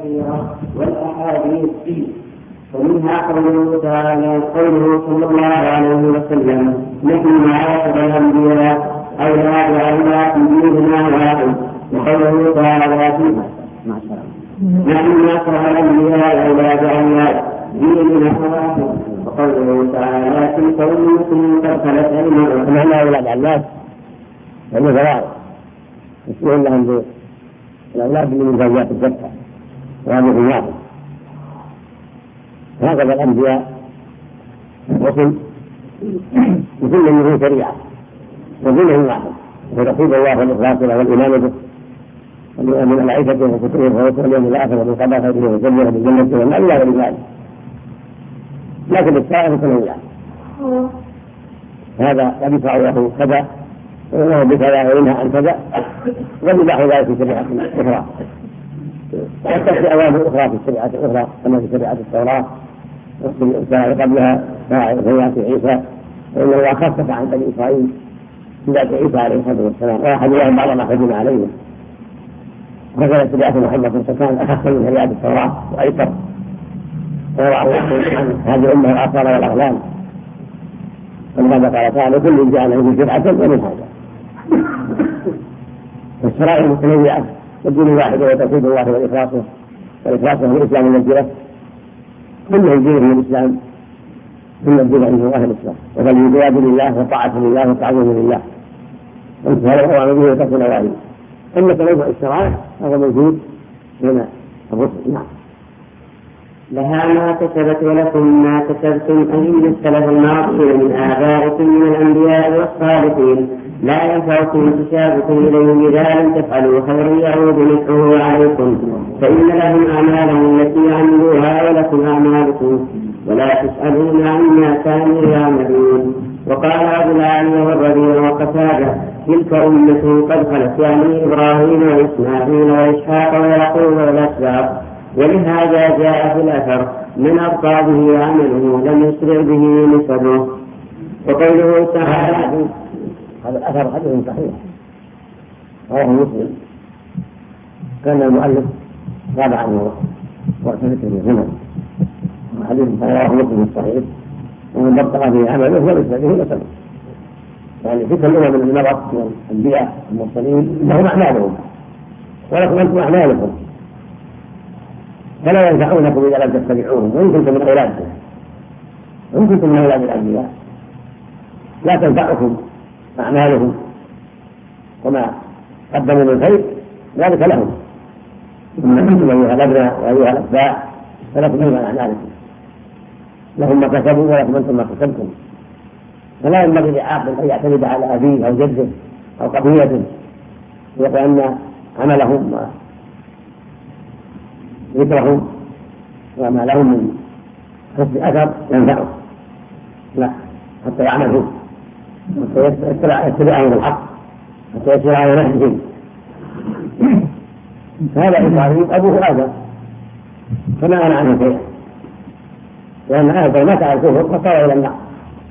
كثيرة والأحاديث فيه، ومنها قوله صلى الله عليه وسلم: نحن معاشر الأنبياء أولاد أولاد ديننا واحد. وقوله تعالى فيها: نحن معاشر الأنبياء أولاد أولاد ديننا واحد. وقوله تعالى: تلك أمة قد خلت أيمانهم. نحن أولاد أولاد يعني فوائد يسمعون لهم بالأولاد من زوجات الزكاة وهذه الواحد. هكذا الأنبياء الرسل بكل منهم شريعة وكلهم واحد، ورسول الله والإخلاص له والإيمان به من العيشة وكتبه ورسله واليوم الآخر ومن قضى خيره وسلم بالجنة والنار إلى غير ذلك. لكن السائر تنوع، هذا قد يدفع له كذا وله بكذا وينهى عن كذا، ويباح ذلك في شريعة أخرى، وتأتي أوامر أخرى في الشريعة الأخرى كما في شريعة التوراة والسائر قبلها شريعة عيسى، فإن الله خفف عن بني إسرائيل بذات عيسى عليه الصلاة والسلام، وأحد لهم بعض ما حجم عليه. وكذا شريعة محمد فكانت أخف من شريعة التوراة وأيسر، ووضع الله عن هذه الأمة الآثار والأغلال. ولهذا قال تعالى: كل جعل له شرعة ومن هذا. والشرائع متنوعة والدين واحد وتوحيد الله والإخلاص هو الإسلام الذي كله الدين هو الإسلام، كل الدين عنده الله الإسلام، وفالجواب لله وطاعة لله وتعظيم لله وامتثال الأوامر به وترك النواهي. أما تنوع الشرائع هذا موجود من الرسل. نعم. لها ما كسبت ولكم ما كسبتم أن السلف الماضي من آبائكم من الأنبياء والصالحين لا ينفعكم تشابكم إليهم إذا لم تفعلوا خيرا يعود نفعه عليكم، فإن لهم أعمالهم التي عملوها ولكم أعمالكم ولا تسألون عما كانوا يعملون. وقال أبو العالي والربيع وقتادة: تلك أمة قد خلت، يعني إبراهيم وإسماعيل وإسحاق ويعقوب والأسباط. ولهذا جاء في الأثر: من أبطأ به عمله لم يسرع به نسبه. وقوله تعالى: هذا الأثر حديث صحيح رواه مسلم. كان المؤلف غاب عنه وقت ذكر الزمن، حديث رواه مسلم الصحيح: ومن أبطأ به عمله لم يسرع به نسبه. يعني تلك الأمم من المرض من الأنبياء المرسلين لهم أعمالهم ولكم أنتم أعمالكم، فلا ينفعونكم إذا لم تتبعوهم وإن كنتم من أولادهم، وإن كنتم من أولاد الأنبياء لا تنفعكم أعمالهم، وما قدموا من خير ذلك لهم. إن أنتم أيها الأبناء وأيها الأتباع فلكم من أعمالكم، لهم ما كسبوا ولكم أنتم ما كسبتم. فلا ينبغي لعاقل أن يعتمد على أبيه أو جده أو قبيلته ويقول أن عملهم ذكرهم وما لهم من حسن أثر ينفعه، لا، حتى يعملوا، حتى يتبعهم الحق، حتى يسير على نهجهم. فهذا إبراهيم أبوه آدم فما أنا عنه شيئا، لأن آدم مات على الكفر فصار إلى النار.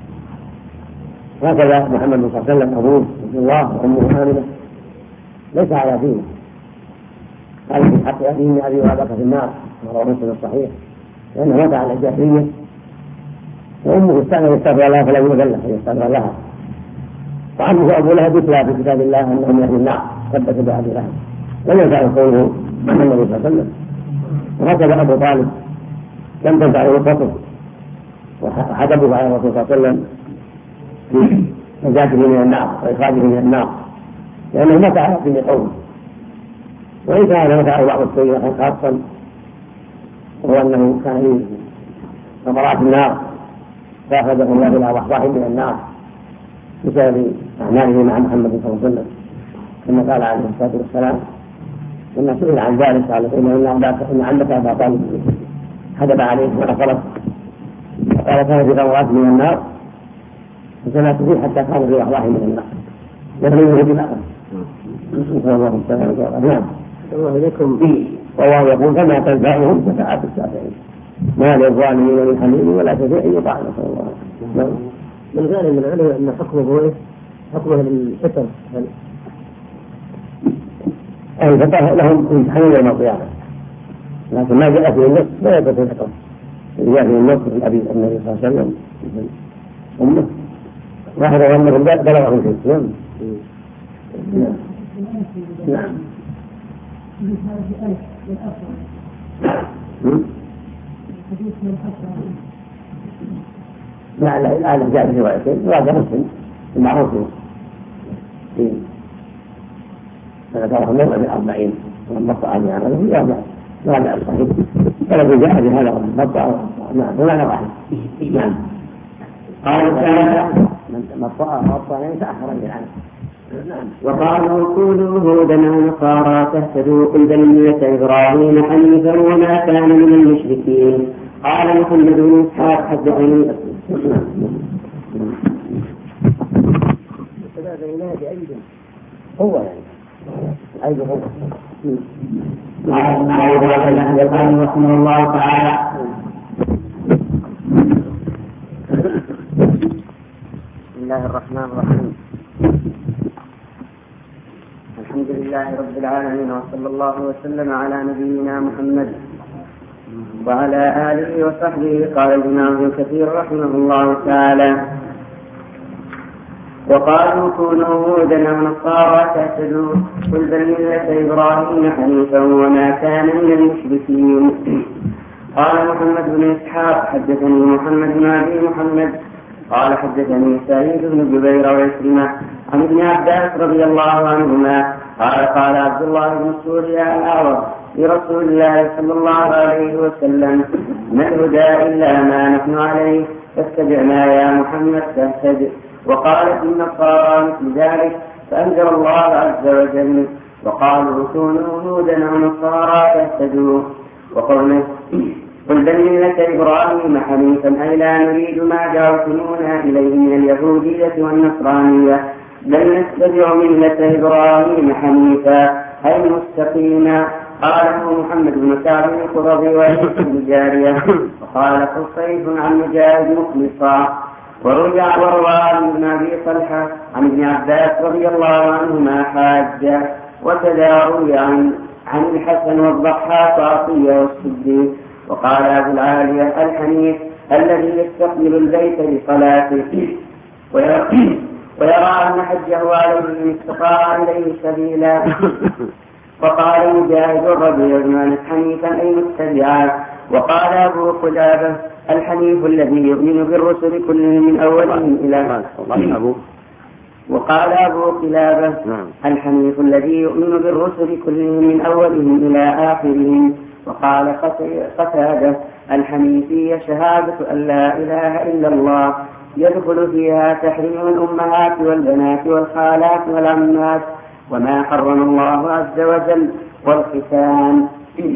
هكذا محمد صلى الله عليه وسلم أبوه عبد الله وأمه آمنة ليس على دينه، قال في حق أبيه أبي وأباك في النار، رواه مسلم الصحيح، لأنه مات على الجاهلية، وأمه استأذن يستغفر الله فلم يؤذن له يستغفر لها، وعمه أبو لهب يتلى في كتاب الله أنه من أهل النار ثبت بأبي لهب، لم ينفعه قوله عن النبي صلى الله عليه وسلم. وهكذا أبو طالب لم تنفعه وصفه وحجبه على الرسول صلى الله عليه وسلم في نجاته من النار وإخراجه من النار، لأنه مات على دين قومه. وإن كان نفعه بعض السيئات خاصا وهو أنه كان في ثمرات النار فأخرجه الله إلى ضحضاح من النار بسبب أعماله مع محمد صلى الله عليه وسلم، كما قال عليه الصلاة والسلام لما سئل عن ذلك قال: إن عمك أبا طالب حجب عليه ونصرت، فقال: كان في ثمرات من النار فسمعت فيه حتى كان في ضحضاح من النار يغلبه بنار. نسأل الله السلامة. نعم. الله إليكم. والله يقول: فما تنفعهم شفاعة الشافعين، ما للظالمين من حميم ولا شفيع يطاع. نسأل الله. من ذلك من العلم أن حكمه إيه؟ حكمه للفتن، أي فتاه لهم امتحان يوم القيامة، لكن ما جاء في النص لا يثبت الحكم. جاء في النص من أبي النبي صلى الله عليه وسلم أمه واحد غمر بلغه الجسم. نعم. لا جاء في روايتين وهذا مسلم المعروف في ذكره مرة ب40 والمطأ عن عمله هذا الصحيح فلو جاء بهذا المطأ ولا واحد. نعم. قال تعالى مطأ يتأخر عنه. وقالوا كونوا هودا أو نصارى تهتدوا قل بل ملة إبراهيم حنيفا وما كان من المشركين. قال محمد بن إسحاق حدثني هو أي هو قال رحمه الله تعالى بسم الله الرحمن الرحيم الحمد لله رب العالمين وصلى الله وسلم على نبينا محمد وعلى آله وصحبه. قال الإمام ابن كثير رحمه الله تعالى وقالوا كونوا هودا أو نصارى تهتدوا قل بل ملة إبراهيم حنيفا وما كان من المشركين. قال محمد بن إسحاق حدثني محمد بن أبي محمد قال حدثني سعيد بن جبير وعكرمة عن ابن عباس رضي الله عنهما قال عبد الله بن سوريا الأعرج لرسول الله صلى الله عليه وسلم ما الهدى إلا ما نحن عليه فاتبعنا يا محمد تهتد. وقالت النصارى مثل ذلك فأنزل الله عز وجل وقالوا كونوا هودا أو نصارى تهتدوا. وقوله قل بل ملة إبراهيم حنيفا أي لا نريد ما دعوتمونا إليه من اليهودية والنصرانية بل نتبع ملة إبراهيم حنيفا أي مستقيما. قاله محمد بن كعب القرظي وعيسى بن جارية وقال قصيد عن مجاهد مخلصا. وروى ابن أبي طلحة عن ابن عباس رضي الله عنهما حاجة. وكذا روي عن الحسن والضحاك وعطية والصديق. وقال أبو العالية الحنيف الذي يستقبل البيت لصلاته ويرى أن حجه عليه إن استطاع إليه سبيلا. وقال مجاهد الربيع بن أنس حنيفا أي متبعا. وقال أبو قلابة الحنيف الذي يؤمن بالرسل كلهم من أولهم إلى وقال أبو قلابة الحنيف الذي يؤمن بالرسل كلهم من أولهم إلى آخرهم. وقال قتادة الحنيفية شهادة أن لا إله إلا الله يدخل فيها تحريم الأمهات والبنات والخالات والعمات وما حرم الله عز وجل والختان.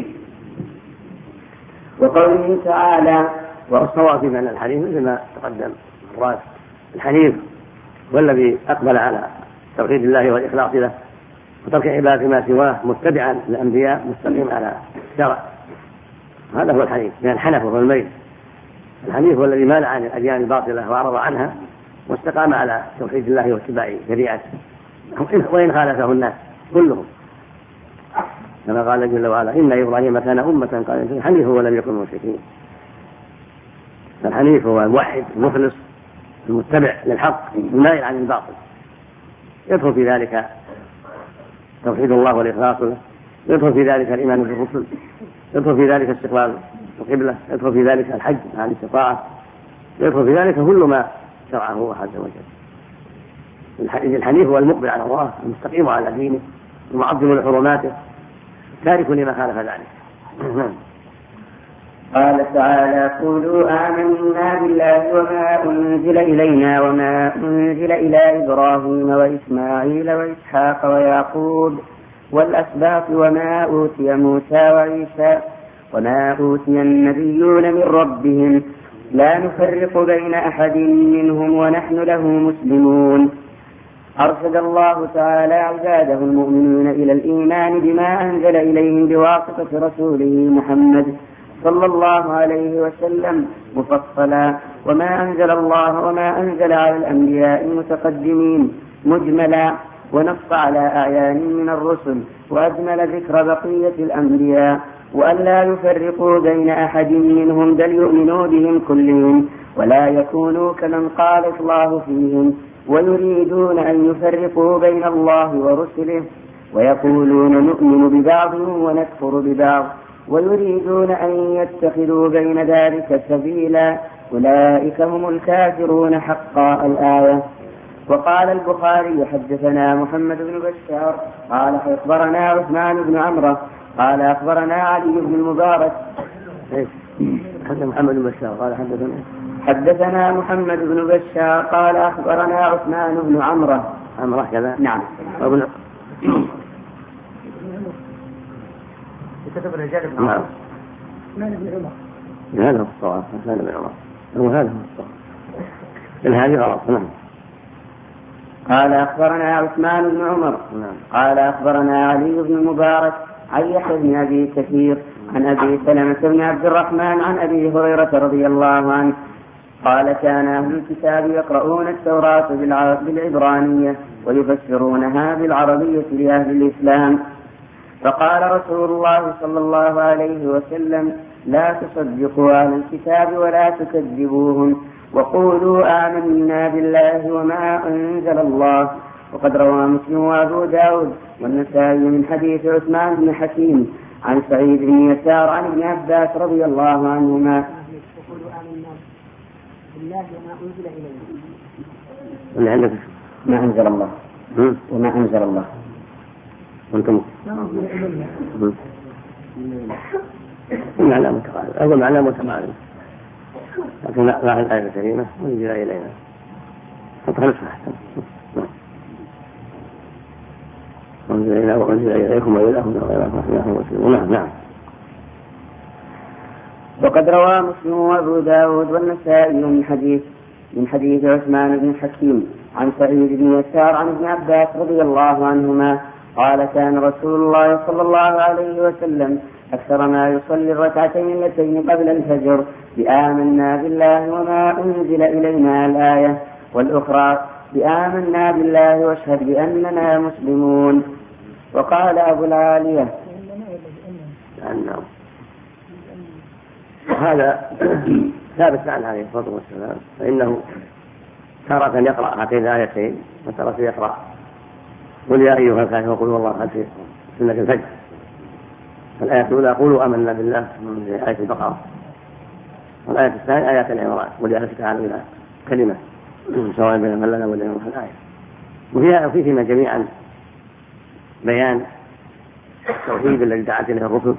وقوله تعالى والصواب في معنى الحنيف مثل ما تقدم مراد الحنيف والذي أقبل على توحيد الله والإخلاص له وترك عبادة ما سواه متبعا للأنبياء مستقيم على الشرع. هذا هو الحنيف من الحنف وهو الميل. الحنيف هو الذي مال عن الأديان الباطلة وأعرض عنها واستقام على توحيد الله واتباع شريعته وإن خالفه الناس كلهم كما قال جل وعلا إن إبراهيم كان أمة قال حنيف ولم يكن مشركين. الحنيف هو الموحد المخلص المتبع للحق المائل عن الباطل يدخل في ذلك توحيد الله والإخلاص له يدخل في ذلك الإيمان بالرسل يدخل في ذلك استقبال القبلة يدخل في ذلك الحج مع الاستطاعة يدخل في ذلك كل ما شرعه الله عز وجل. الحنيف هو المقبل على الله المستقيم على دينه المعظم لحرماته تارك لما خالف ذلك. قال تعالى قولوا آمنا بالله وما أنزل إلينا وما أنزل إلى إبراهيم وإسماعيل وإسحاق ويعقوب والأسباط وما أوتي موسى وعيسى وما أوتي النبيون من ربهم لا نفرق بين أحد منهم ونحن له مسلمون. أرشد الله تعالى عباده المؤمنين إلى الإيمان بما أنزل إليهم بواسطة رسوله محمد صلى الله عليه وسلم مفصلا وما أنزل الله وما أنزل على الأنبياء المتقدمين مجملا ونص على أعيان من الرسل وأجمل ذكر بقية الأنبياء وألا يفرقوا بين أحد منهم بل يؤمنوا بهم كلهم ولا يكونوا كمن قال الله فيهم ويريدون أن يفرقوا بين الله ورسله ويقولون نؤمن ببعض ونكفر ببعض ويريدون أن يتخذوا بين ذلك سبيلا أولئك هم الكافرون حقا. الآية. وقال البخاري حدثنا محمد بن بشار قال أخبرنا عثمان بن عمرو قال أخبرنا علي بن المبارك محمد بن بشار قال حدثنا محمد بن بشار قال أخبرنا عثمان بن عمرو كذا. نعم. كتب الرجال بن عمر. هذا هو الصواب. عثمان بن عمر وهذا هو الصواب. هذه غلط. نعم. قال أخبرنا عثمان بن عمر قال أخبرنا علي بن المبارك عن يحيى بن أبي كثير عن أبي سلمة بن عبد الرحمن عن أبي هريرة رضي الله عنه قال كان أهل الكتاب يقرؤون التوراة بالعبرانية ويفسرونها بالعربية لأهل الإسلام. فقال رسول الله صلى الله عليه وسلم لا تصدقوا أهل الكتاب ولا تكذبوهم وقولوا آمنا بالله وما أنزل الله. وقد روى مسلم وأبو داود والنسائي من حديث عثمان بن حكيم عن سعيد بن يسار عن ابن عباس رضي الله عنهما وقولوا آمنا بالله وما أنزل إلينا. اللي عندك ما أنزل الله وما أنزل الله وانتم معنى متقارب. أقول معنى متقارب لكن لا الآية الكريمة وانزل إلينا فتخلصها أحسن. وانزل إلينا وانزل إليكم وإلهكم وغيركم. نعم. وقد روى مسلم وأبو داود والنسائي من حديث عثمان بن حكيم عن سعيد بن يسار عن ابن عباس رضي الله عنهما قال كان رسول الله صلى الله عليه وسلم أكثر ما يصلي الركعتين اللتين قبل الفجر بآمنا بالله وما أنزل إلينا الآية والأخرى بآمنا بالله واشهد بأننا مسلمون. وقال أبو العالية هذا ثابت عن عليه الصلاة والسلام فإنه تارة يقرأ هاتين الآيتين وتارة يقرأ قل يا أيها الكافرون قل والله أحد في سنة الفجر. الآية الأولى قولوا آمنا بالله من آية البقرة والآية الثانية آيات العمران قل يا تعالوا إلى كلمة سواء بين من لنا ولنا في الآية. وفيهما جميعا بيان التوحيد الذي دعت إليه الرسل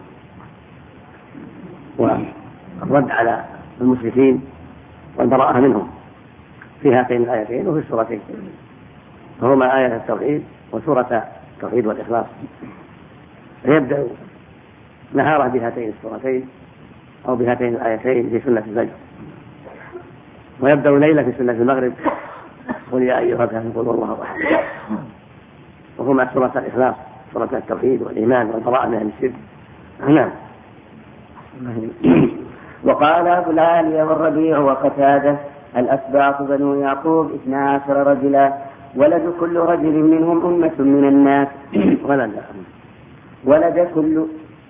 والرد على المشركين والبراءة منهم في هاتين الآيتين وفي السورتين فهما آية التوحيد وسورة التوحيد والإخلاص. فيبدأ نهاره بهاتين السورتين أو بهاتين الآيتين في سنة الفجر ويبدأ ليلة في سنة المغرب قل يا أيها الكافرون قل والله أحد وهما سورة الإخلاص سورة التوحيد والإيمان والبراءة من الشرك. نعم. وقال أبو العالية والربيع وقتادة الأسباط بنو يعقوب 12 رجلا ولد كل رجل منهم أمة من الناس ولد كل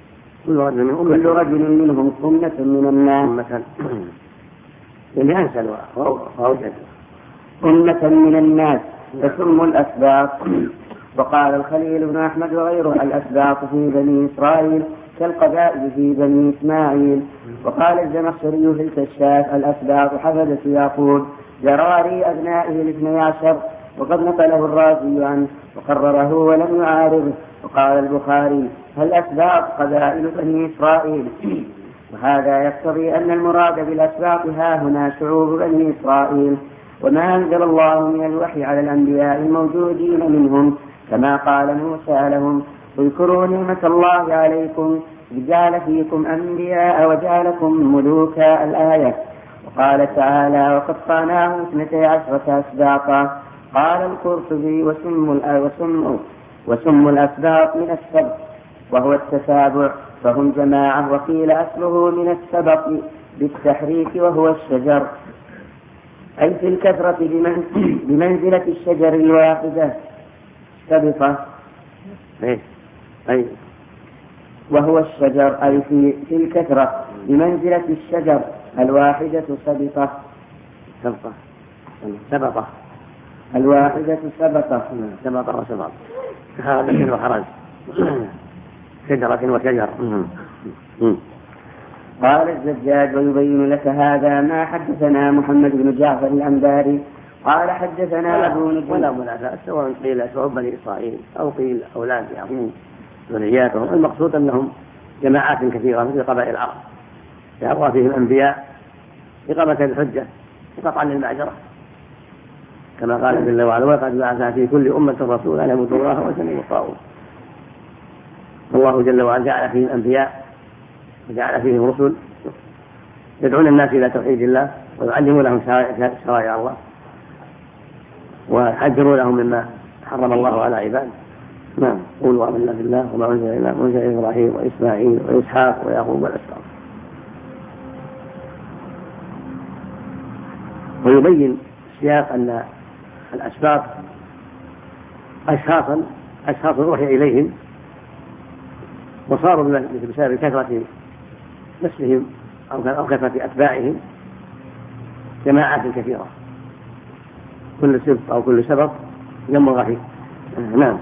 رجل منهم أمة من الناس يعني أنسل وأوجد أمة من الناس فسموا الأسباط. وقال الخليل بن أحمد وغيره الأسباط في بني إسرائيل كالقبائل في بني إسماعيل. وقال الزمخشري في الكشاف الأسباط حفظة يعقوب ذراري أبنائه 12 وقد نقله الرازي عنه وقرره ولم يعارضه. وقال البخاري الأسباط قبائل بني إسرائيل وهذا يقتضي أن المراد بالأسباط ها هنا شعوب بني إسرائيل وما أنزل الله من الوحي على الأنبياء الموجودين منهم كما قال موسى لهم اذكروا نعمة الله عليكم إذ جعل فيكم أنبياء وجعلكم ملوكا الآية. وقال تعالى وقطعناهم 12 أسباطا. قال القرطبي وسم الأسباط من السبط وهو التتابع فهم جماعة وقيل أصله من السبط بالتحريك وهو الشجر أي في الكثرة بمنزلة الشجر الواحدة سبطة. وهو الشجر أي في الكثرة بمنزلة الشجر الواحدة سبطة الواحدة سبطة وسبط هذا وخرج شجرة وشجر. قال الزجاج ويبين لك هذا ما حدثنا محمد بن جعفر الأنباري قال حدثنا أبو نجيب ولا منافاة سواء قيل شعوب بني إسرائيل أو قيل أولاد يعقوب ذرياتهم، المقصود أنهم جماعات كثيرة مثل قبائل العرب يأوى فيهم أنبياء إقامة الحجة وقطعا للمعجرة كما قال جل وعلا وقد بعث في كل أمة رسولا أن يعبدوا الله واجتنبوا الطاغوت. الله جل وعلا جعل فيهم أنبياء وجعل فيهم رسل يدعون الناس إلى توحيد الله ويعلمون لهم شرائع الله ويحذرون لهم مما حرم الله على عباده. نعم. قولوا آمنا بالله وما أنزل إلينا وأنزل إبراهيم وإسماعيل وإسحاق ويعقوب والأسباط. ويبين السياق أن الأسباط أشخاص أوحي إليهم وصاروا بسبب كثرة نسلهم أو كثرة أتباعهم جماعات كثيرة كل سبط أو كل سبط ينبغي فيه. نعم.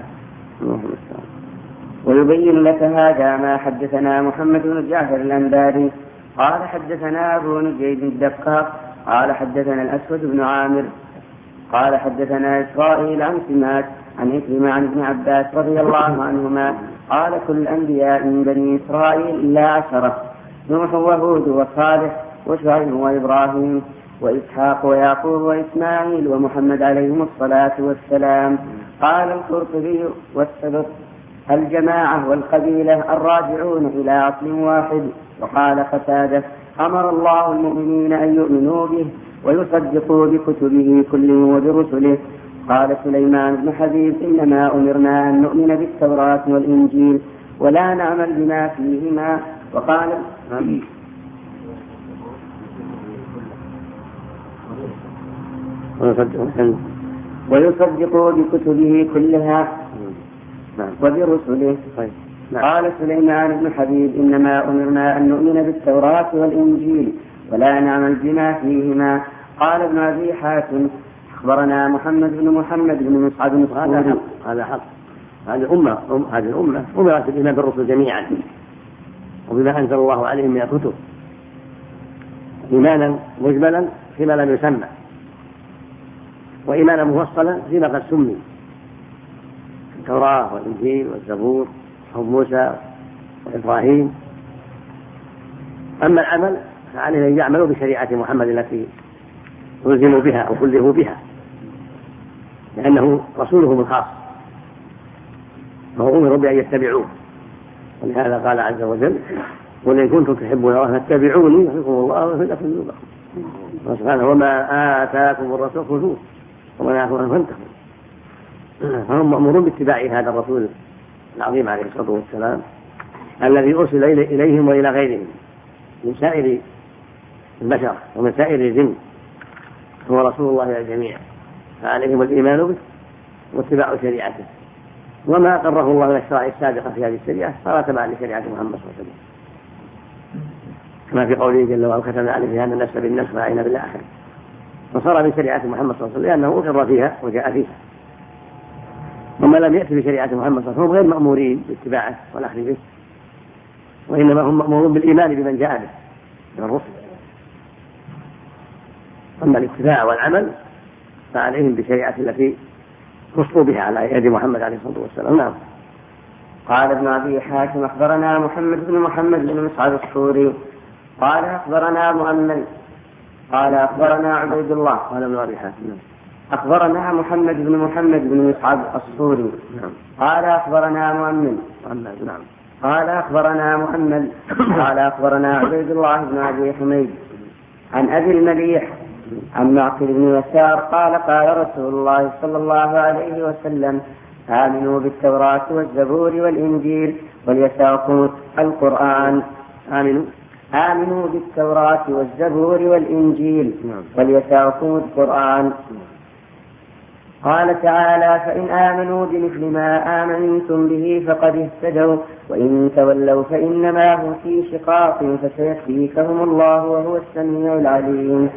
ويبين لك هذا ما حدثنا محمد بن جعفر الأنباري قال حدثنا أبو نجيب الدقاق قال حدثنا الأسود بن عامر قال حدثنا إسرائيل عن سماك عن إكرمة عن ابن عباس رضي الله عنهما قال كل الأنبياء من بني إسرائيل إلا 10 نوح وهود وصالح وشعيب وإبراهيم وإسحاق ويعقوب وإسماعيل ومحمد عليهم الصلاة والسلام. قال القرطبي والسبط الجماعة والقبيلة الراجعون إلى أصل واحد. وقال قتادة أمر الله المؤمنين أن يؤمنوا به ويصدقوا بكتبه كله وبرسله. قال سليمان بن حبيب إنما أمرنا أن نؤمن بالتوراة والإنجيل ولا نعمل بما فيهما. وقال ويصدقوا بكتبه كلها وبرسله. قال سليمان بن حبيب إنما أمرنا أن نؤمن بالتوراة والإنجيل ولا نعمل بما فيهما. قال ابن أبي حاتم أخبرنا محمد بن مصعب الصوري. هذا حق. هذه الأمة أمرت بالإيمان بالرسل جميعا وبما أنزل الله عليهم من الكتب إيمانا مجملا فيما لم يسمى وإيمانا مفصلا فيما قد سمي التوراة والإنجيل والزبور وموسى وإبراهيم. أما العمل فعليه أن يعملوا بشريعة محمد التي ألزموا بها أو كلفوا بها لأنه رسولهم الخاص فهو أمروا بأن يتبعوه. ولهذا قال عز وجل قل إن كنتم تحبون الله فاتبعوني يحبكم الله ويغفر لكم ذنوبكم. سبحانه وما آتاكم الرسول خذوه وما نهاكم عنه فانتهوا. فهم مأمورون باتباع هذا الرسول العظيم عليه الصلاة والسلام الذي أرسل إليهم وإلى غيرهم من سائر البشر ومن سائر الجن هو رسول الله إلى الجميع فعليهم الإيمان به واتباع شريعته وما أقره الله من الشرائع السابقة في هذه الشريعة صار تبعا لشريعة محمد صلى الله عليه وسلم كما في قوله جل وعلا كتبنا عليه في هذا النفس بالنفس وعين بالآخر وصار من شريعة محمد صلى الله عليه وسلم لأنه أقر فيها وجاء فيها. وما لم يأتي بشريعة محمد صلى الله عليه وسلم غير مأمورين باتباعه والأخذ به وإنما هم مأمورون بالإيمان بمن جاء به من الرسل. أما الاتباع والعمل فعليهم بشريعة التي وصلوا بها على يد محمد عليه الصلاة والسلام. نعم. قال ابن أبي حاتم أخبرنا محمد بن مصعب الصوري قال أخبرنا مؤمل قال أخبرنا عبيد الله قال ابن أبي حاتم أخبرنا محمد بن مصعب الصوري قال أخبرنا مؤمل قال أخبرنا محمد قال أخبرنا عبيد الله بن أبي حميد عن أبي المليح عن معقل بن يسار قال قال رسول الله صلى الله عليه وسلم آمنوا بالتوراة والزبور والإنجيل وليساكم القرآن. آمنوا بالتوراة والزبور والإنجيل وليساكم القرآن. قال تعالى: فإن آمنوا بمثل ما آمنتم به فقد اهتدوا وإن تولوا فإنما هم في شقاق فسيكفيكهم الله وهو السميع العليم.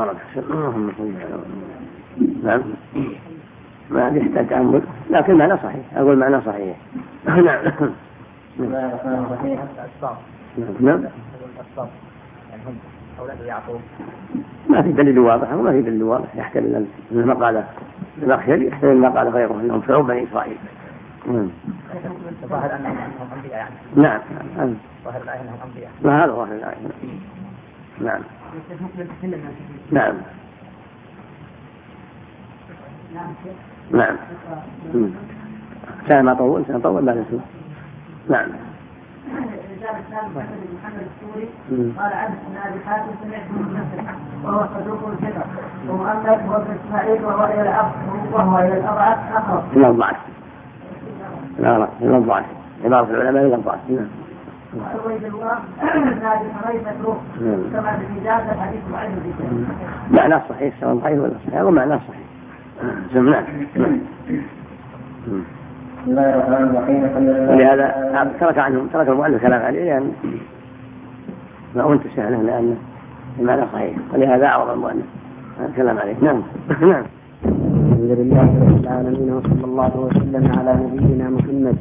نعم ما يحتاج تأمل لكن معنى صحيح. أقول معنى صحيح. نعم. نعم. ما في دليل واضح وما في دليل واضح يحتمل ما قال الأخشري يحتمل ما قال غيره أنهم شعوب بني إسرائيل. ظاهر أنهم أنبياء يعني. نعم. ظاهر الآية أنهم أنبياء. ما هذا ظاهر الآية. نعم. نعم. نعم. كان ما طول ما نسوا. نعم. محمد السوري قال عبد بن ابي حاتم سمعت من نفسه وهو صدوق الفكر ومؤمل هو ابن اسماعيل وهو الى الاضعف اقرب. الى الضعف. لا الى الضعف. عبارة العلماء الى الضعف. وعبيد الله نادي حريف مكروه كما بالمجاز الحديث ضعيف جدا. معناه صحيح سواء ضعيف ولا صحيح ومعناه صحيح. سمعنا. ولهذا ترك المؤلف كلام عليه يعني ما انتشى له لأنه المعنى صحيح ولهذا أعرض المؤلف الكلام عليه. نعم. نعم. الحمد لله رب العالمين وصلى الله وسلم على نبينا محمد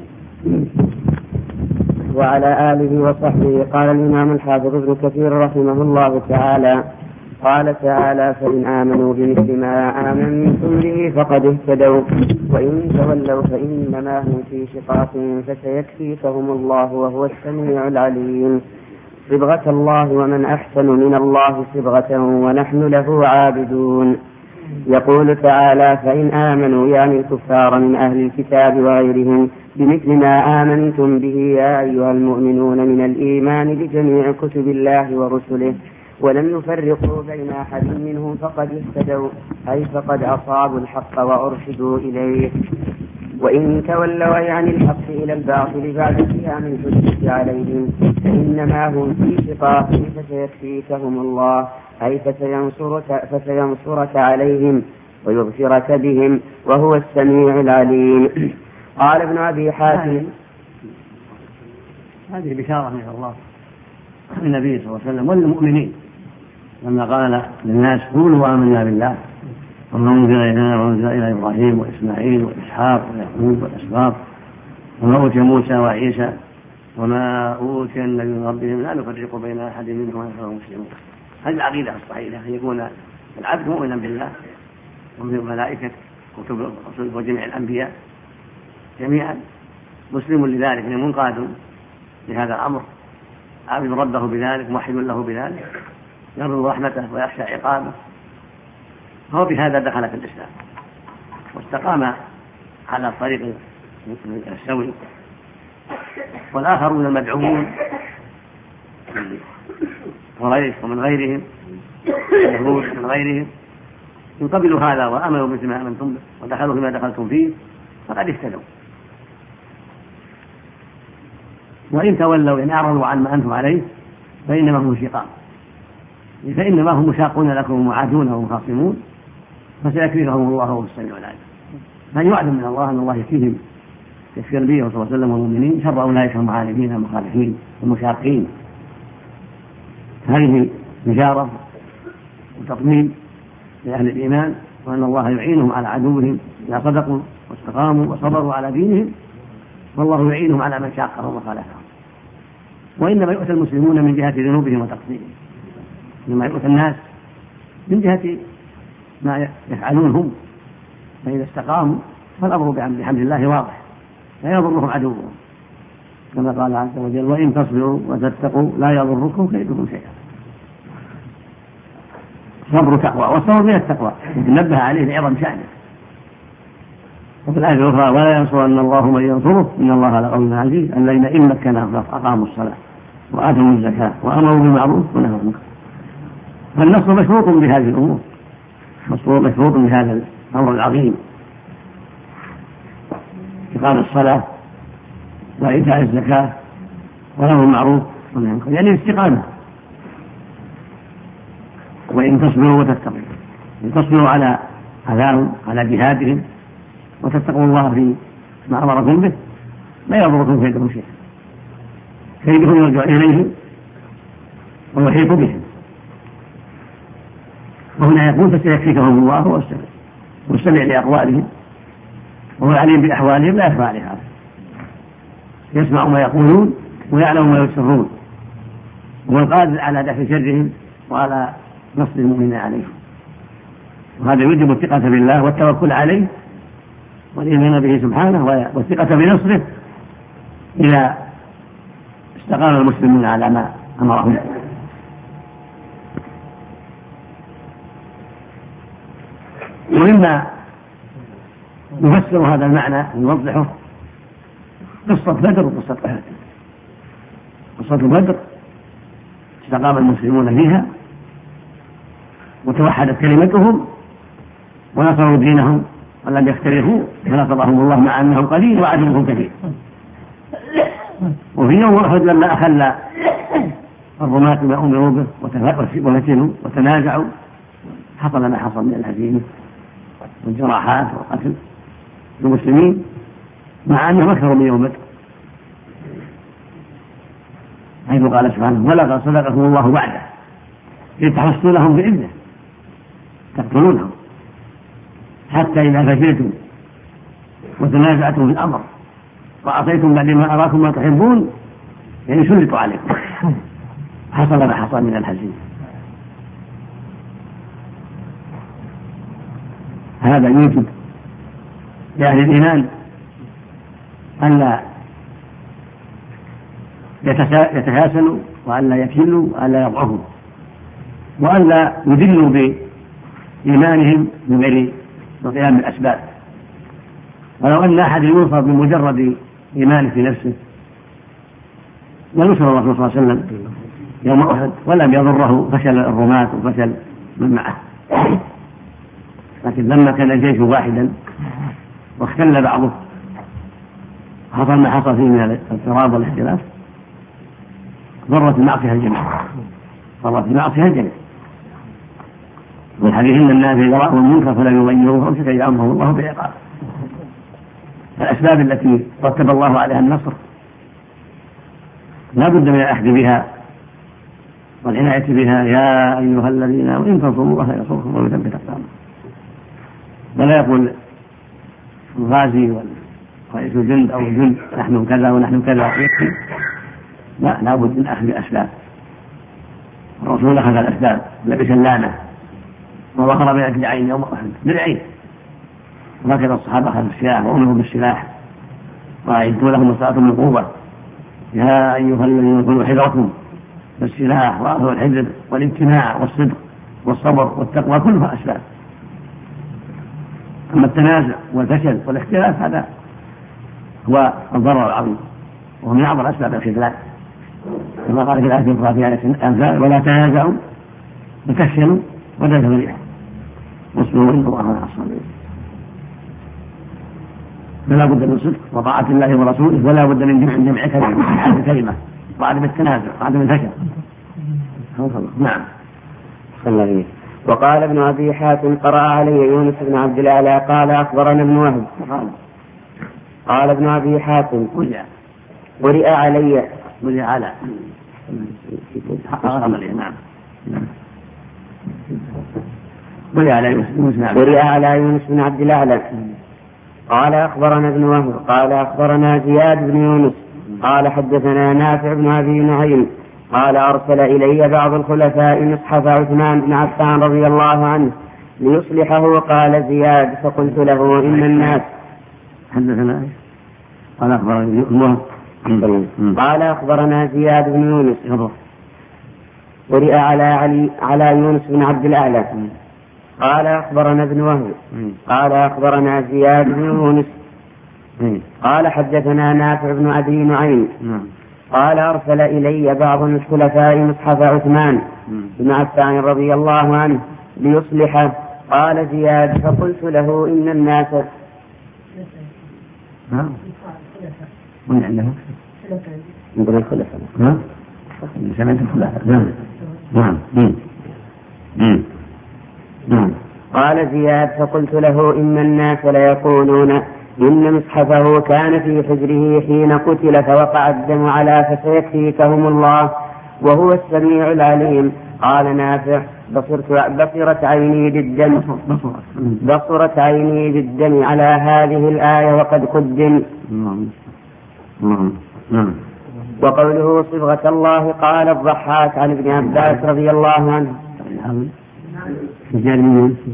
وعلى آله وصحبه. قال الإمام الحافظ ابن كثير رحمه الله تعالى: قال تعالى: فإن آمنوا بمثل ما آمنتم به فقد اهتدوا وإن تولوا فإنما هم في شقاق فسيكفيكهم الله وهو السميع العليم. صبغة الله ومن أحسن من الله صبغة ونحن له عابدون. يقول تعالى: فإن آمنوا يعني الكفار من أهل الكتاب وغيرهم بمثل ما آمنتم به يا أيها المؤمنون من الإيمان بجميع كتب الله ورسله ولم يفرقوا بين أحد منهم فقد اهتدوا أي فقد أصابوا الحق وأرشدوا إليه. وإن تولوا أي عن الحق إلى الباطل بعد قيام الحجة عليهم فإنما هم في شقاق فسيكفيكهم الله أي فسينصرك عليهم ويبصرك بهم وهو السميع العليم. قال ابن أبي حاتم: هذه بشارة من الله النبي صلى الله عليه وسلم والمؤمنين لما قال للناس: قولوا آمنا بالله وما أنزل إلينا وأنزل إلى إبراهيم وإسماعيل وإسحاق ويعقوب والأسباط وما أوتي موسى وعيسى وما أوتي النبي من ربهم لا نفرق بين أحد منهم ونحن مسلمون. هذه العقيدة الصحيحة أن يكون العبد مؤمنا بالله وبالملائكة وجميع الأنبياء جميعا مسلم لذلك منقاد لهذا الأمر عابد ربه بذلك موحد له بذلك يرجو رحمته ويخشى عقابه هو بهذا دخل في الإسلام واستقام على الطريق السوي. والآخرون المدعوون قريش ومن غيرهم اليهود من غيرهم إن قبلوا هذا وآمنوا مثل ما آمنتم به ودخلوا فيما دخلتم فيه فقد اهتدوا. وإن تولوا إن أعرضوا عن ما أنتم عليه فإنما هم شقاق فإنما هم مشاقون لكم ومعادون ومخاصمون فسيكفيهم الله وهو السميع العليم. من يعلم من الله أن الله يكفيهم يكفي النبي صلى الله عليه وسلم والمؤمنين شر أولئك المعاندين المخالفين المشاقين. هذه بشارة وتطمين لأهل الإيمان وأن الله يعينهم على عدوهم إذا صدقوا واستقاموا وصبروا على دينهم والله يعينهم على من شاقهم وخالفهم. وإنما يؤتى المسلمون من جهة ذنوبهم وتقصيرهم إنما يؤتى الناس من جهة ما يفعلون هم فإذا استقاموا فالأمر بحمد الله واضح لا يضرهم عدوهم كما قال عز وجل: وإن تصبروا وتتقوا لا يضركم كيدكم شيئا. صبر تقوى والصبر من التقوى نبه عليه لعظم شأنه. وفي الآية الأخرى: ولا ينصرن الله من ينصره إن الله لقوي عزيز الذين إن مكناهم أقاموا الصلاة وآتوا الزكاة وأمروا بالمعروف ونهوا عن المنكر. فالنصر مشروط بهذه الأمور مشروط بهذا الأمر العظيم إقام الصلاة وإيتاء الزكاة ونهوا عن المعروف ونهوا عن المنكر يعني الاستقامة. وإن تصبروا وتتقوا إن تصبروا على أذاهم على جهادهم وتتقوا الله في ما أمركم به لا يضركم كيدهم شيئا، كيدهم يرجع إليه ويحيط بهم. وهنا يقول فسيكفيكهم الله واستمع لأقوالهم وهو عليم بأحوالهم لا يخفى عليه هذا، يسمع ما يقولون ويعلم ما يسرون، وهو القادر على دفع شرهم وعلى نصر المؤمنين عليهم. وهذا يوجب الثقة بالله والتوكل عليه والإيمان به سبحانه والثقة بنصره إذا استقام المسلمون على ما أمرهم. ومما يفسر هذا المعنى ويوضحه قصة بدر وقصة أحد. قصة بدر استقام المسلمون فيها وتوحدت كلمتهم ونصروا دينهم ولم يختلفوا فنصرهم الله مع أنهم قليل وعدوهم كثير. وفي يوم أحد لما أخل الرماة ما أمروا به وفتنوا وتنازعوا حصل ما حصل من الهزيمة والجراحات والقتل المسلمين مع أنهم أكثر من يوم بدر، حيث قال سبحانه ولقد صدقكم الله وعده إذ تحصونهم بعزة تقتلونهم حتى إذا فشلتم وتنازعتم في الأمر وعصيتم بعد ما أراكم ما تحبون يعني سلطوا عليكم حصل ما حصل من الهزيمة. هذا يوجب لأهل الإيمان ألا يتكاسلوا وألا يكلوا وألا يضعفوا وألا يدلوا بإيمانهم من غير القيام بالأسباب. ولو أن أحد ينصر بمجرد إيمانه في نفسه لنصر الرسول صلى الله عليه وسلم يوم أحد ولم يضره فشل الرماة وفشل من معه. لكن لما كان الجيش واحدا واختل بعضه حصل ما حصل فيه من الاضطراب والاختلاف ضرت المعصية الجميع، ضرت المعصية الجميع. والحديث إن الناس إذا رأوا المنكر فلا يغيروه أمسك يأمره الله بعقاب. الأسباب التي رتب الله عليها النصر لا بد من الأخذ بها والعناية بها. يا أيها الذين آمنوا إن تنصروا الله ينصركم ويثبت أقدامكم. ولا يقول الغازي ورئيس الجند أو الجند نحن كذا ونحن كذا يكفي، لا بد من أخذ الأسباب. الرسول أخذ الأسباب لبس اللامة وظهر بين الدعين يوم أحد بالعين، وهكذا الصحابة أخذوا السلاح وأمروا بالسلاح وأعدوا لهم الصلاة من قوة. يا أيها الذين خذوا حذركم بالسلاح وأخذوا الحذر والامتناع والصدق والصبر والتقوى كلها أسباب. أما التنازع والفشل والاختلاف هذا هو الضرر العظيم وهو من أعظم أسباب الخذلان، كما قال في الآية الأنفال ولا تنازعوا فتفشلوا وتذهب ريحكم واصبروا إن الله مع الصابرين. فلا بد من صدق وطاعة الله ورسوله ولا بد من جمع كلمة وعدم التنازع وعدم الفشل. نعم. وقال ابن أبي حاتم قرأ علي يونس بن عبد الأعلى قال أخبرنا ابن وهب قال ابن أبي حاتم قرئ علي قرئ على يونس بن عبد الأعلى قال أخبرنا ابن وهب قال أخبرنا زياد بن يونس قال حدثنا نافع بن أبي نعيم قال أرسل إلي بعض الخلفاء مصحف عثمان بن عفان رضي الله عنه ليصلحه. قال زياد فقلت له إن الناس حدثنا قال أخبرنا زياد بن يونس قرئ على يونس بن عبد الأعلى قال أخبرنا ابن وهب قال أخبرنا زياد بن يونس قال حدثنا نافع بن أبي نعيم قال أرسل إلي بعض الخلفاء مصحف عثمان بن عفان رضي الله عنه ليصلحه. قال زياد فقلت له إن الناس من عنده من الخلفاء سمعت الخلفاء. نعم. قال زياد فقلت له إن الناس ليقولون إن مصحفه كان في حجره حين قتل فوقع الدم على فسيكفيكهم الله وهو السميع العليم. قال نافع بصرت عيني بالدم على هذه الآية وقد قدم. وقوله صبغة الله قال الضحاك عن ابن عباس رضي الله عنه. زياد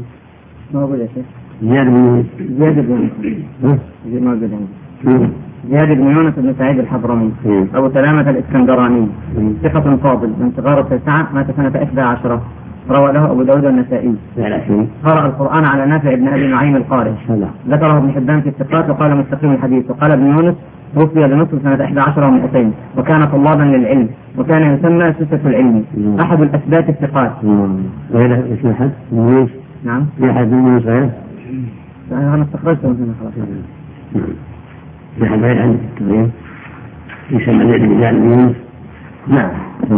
بن يونس بن سعيد الحضرمي أبو سلامة الإسكندراني ثقة فاضل من صغار التاسعة مات سنة 11 روى له أبو داود النسائي. قرأ القرآن على نافع بن أبي نعيم القارئ ذكره ابن حبان في الثقات وقال مستقيم الحديث. وقال ابن يونس توفي لمصر سنة 11 و200 وكان طلابا للعلم وكان يسمى سوسة العلم أحد الأثبات الثقات. نعم أنا استخرجته من خلاص. في حبايل عن التغيير يسمى الرجال يونس. نعم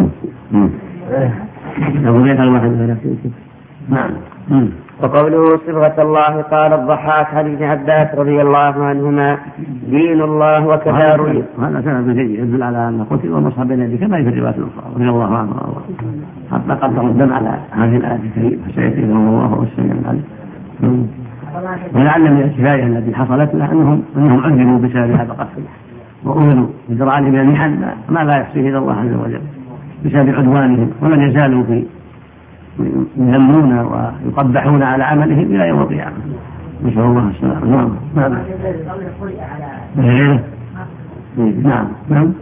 أبو بيت الواحد. نعم. وقوله صبغة الله قال الضحاك عن ابن عباس رضي الله عنهما دين الله وكذا روي. هذا سند جيد يدل على أن قتل والمصحف بين يديه كما في الروايات الأخرى رضي الله عنه حتى قدروا الدم على هذه الآية الكريمة فسيأتيهم الله والسميع العليم. ولعل من الكفاية التي حصلت أنهم عذبوا بسبب هذا القتل وأمروا بجرعانهم من المحن ما لا يحصيه إلا الله عز وجل بسبب عدوانهم ولم يزالوا في يذمون ويقبحون على عملهم إلى يوم القيامة. نسأل الله السلامة. نعم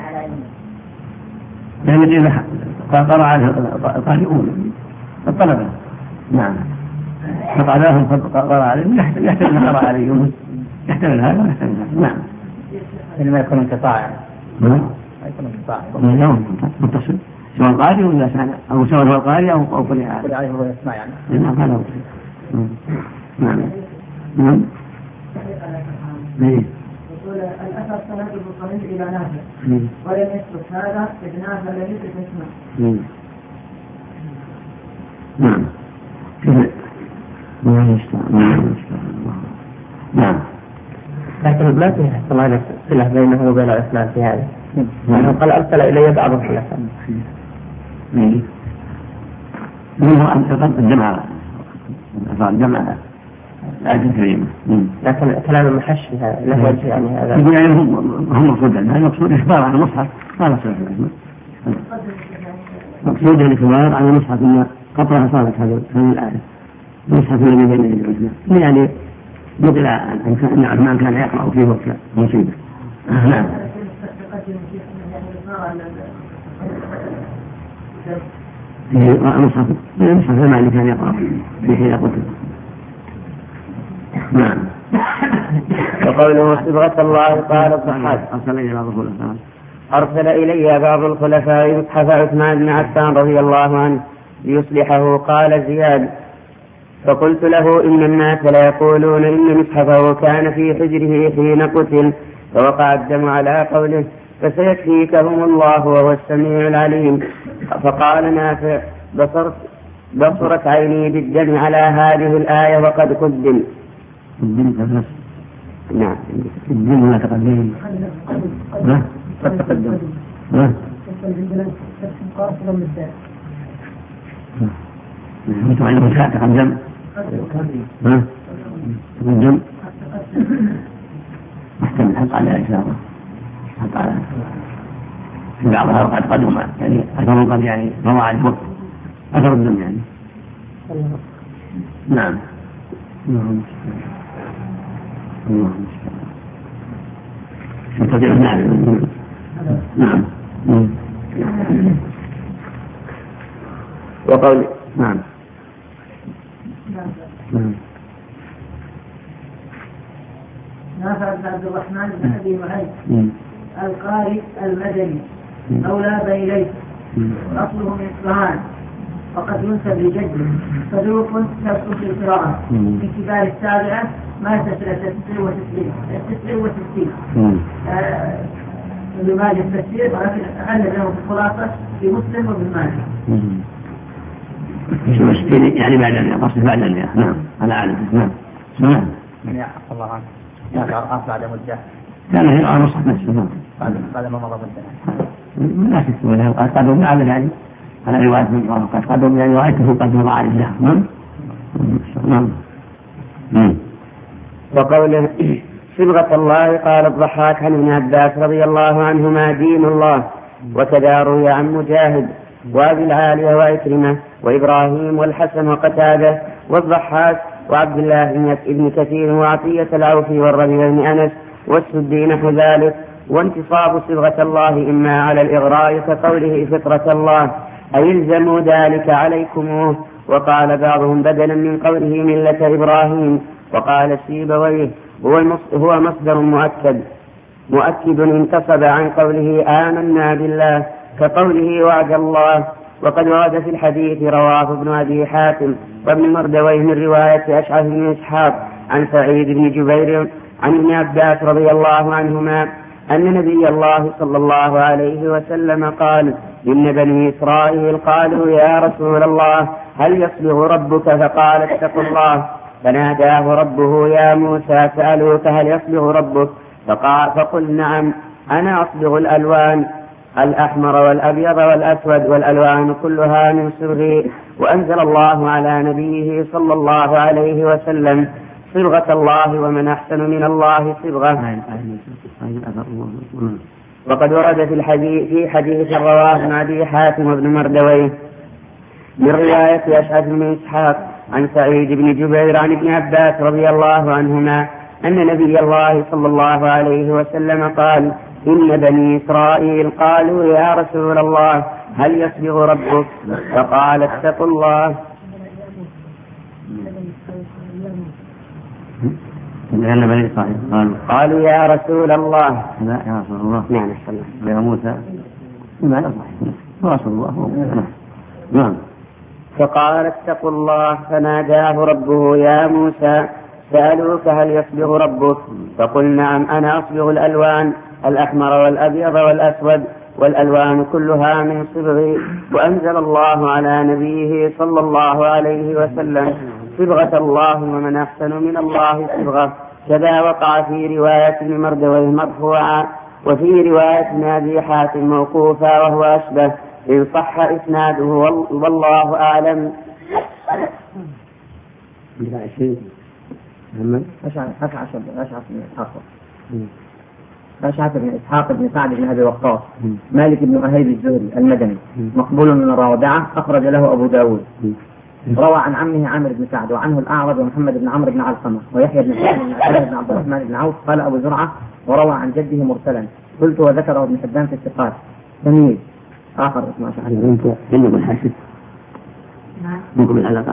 يعني إذا قرأ عليه القارئون الطلبة نعم فقعداهم فقرأ عليهم يحتمل ما قرأ عليهم يحتمل هذا ويحتمل هذا. نعم ما يكون انقطاع متصل سواء القارئ ولا سمع أو سواء هو القارئ أو قرئ عليه وهو يسمع يعني. نعم هذا هو. نعم. الأثر سنده صحيح إلى نافع ولم يثبت هذا إذ نافع لم يثبت اسمه. نعم. نعم. لكن ما فيه احتمال صلة بينه وبين الإسلام في هذا. يعني قال أرسل إلي بعض الخلفاء. منه أن الجمع الآية الكريمة. لكن كلام المحش فيها له وجه يعني هذا. يقول يعني هم مقصود المقصود إخبار عن المصحف ما لا صحيح مقصود الإخبار عن المصحف أن قطرها صارت هذه الآية المصحف الذي بين يدي عثمان يعني نقل أن عثمان كان يقرأ فيه وقت مصيبة. نعم. المصحف المعنى كان يقرأ في حين قتل. نعم. وقوله صبغة الله قال الضحاك أرسل إلي بعض الخلفاء مصحف عثمان بن عفان رضي الله عنه ليصلحه. قال زياد فقلت له إن الناس ليقولون إن مصحفه كان في حجره حين قتل فوقع الدم على قوله فسيكفيكهم الله وهو السميع العليم. فقال نافع بصرت عيني بالدم على هذه الآية وقد قدم. نعم الدم لا تقدم قد تقدم أنتم عندكم شاء تقدم تقدم محتمل حق على إشارة حق على في بعضها وقد قدم يعني أثر قد يعني روى عن الوقت أثر الدم يعني. نعم. نعم. وقول نعم. نافع بن عبد الرحمن بن أبي نعيم القارئ المدني أولى بيليه أصله من إصفهان وقد ينسب لجده صدوق تبقى في القراءة من كبار السابعة ما تسل 69 لماذا التفسير ولكن أعلم له في الخلاصة في مسلم وابن ماجه. يعني بعد المئة، قصد بعد المئة. نعم على عادته. نعم. نعم. من الله عنه يقرأ بعد مدة. كان يقرأ المصحف نفسه. نعم. بعد ما مضى مدة. لا شك وله قد قدم على يعني على رواية من قد قدم يعني رأيته قد مضى على الله. نعم. نعم. وقوله صبغة الله قال الضحاك عن ابن عباس رضي الله عنهما دين الله. وكذا روي عن مجاهد وابي العالية وعكرمة وإبراهيم والحسن وقتادة والضحاك وعبد الله بن كثير وعطية العوفي والربيع بن أنس والسدي نحو ذلك. وانتصاب صبغة الله إما على الإغراء كقوله فطرة الله أي الزموا ذلك عليكموه. وقال بعضهم بدلا من قوله ملة إبراهيم. وقال سيبويه هو مصدر مؤكد انتصب عن قوله آمنا بالله كقوله وعد الله. وقد ورد في الحديث رواه ابن أبي حاتم وابن مردويه من رواية أشعث بن إسحاق عن سعيد بن جبير عن ابن عباس رضي الله عنهما أن نبي الله صلى الله عليه وسلم قال إن بني إسرائيل قالوا يا رسول الله هل يصبغ ربك؟ فقال اتقوا الله. فناداه ربه يا موسى سألوك هل يصبغ ربك؟ فقل نعم أنا أصبغ الألوان الأحمر والأبيض والأسود والألوان كلها من صبغي. وأنزل الله على نبيه صلى الله عليه وسلم صبغة الله ومن أحسن من الله صبغة. وقد ورد في حديث رواه ابن أبي حاتم وابن مردويه من رواية أشعث بن إسحاق عن سعيد بن جبير عن ابن عباس رضي الله عنهما أن نبي الله صلى الله عليه وسلم قال إن بني إسرائيل قالوا يا رسول الله هل يصبغ ربك؟ فقال اتقوا الله. لأن بني إسرائيل قالوا يا رسول الله. لا يا رسول الله. نعم يا موسى ما يصح رسول الله. نعم. فقال اتقوا الله. فناداه ربه يا موسى سألوك هل يصبغ ربك؟ فقل نعم أنا أصبغ الألوان الأحمر والأبيض والأسود والألوان كلها من صبغي. وأنزل الله على نبيه صلى الله عليه وسلم صبغة الله ومن أحسن من الله صبغة. كذا وقع في رواية ابن مردويه مرفوعا وفي رواية ابن أبي حاتم موقوفا وهو أشبه إن صح إسناده والله أعلم. أشعث بن إسحاق بن سعد بن أبي وقاص مالك بن أهيب الزهري المدني مقبول من الرابعة أخرج له أبو داود. روى عن عمه عامر بن سعد وعنه الأعرج ومحمد بن عمرو بن علقمة ويحيى بن سعد بن عبد الرحمن بن عوف. قال أبو زرعة وروى عن جده مرسلا. قلت وذكره ابن حبان في الثقات. تمييز آخر اسمه أشعث. عندكم الحاشد منكم العلاقة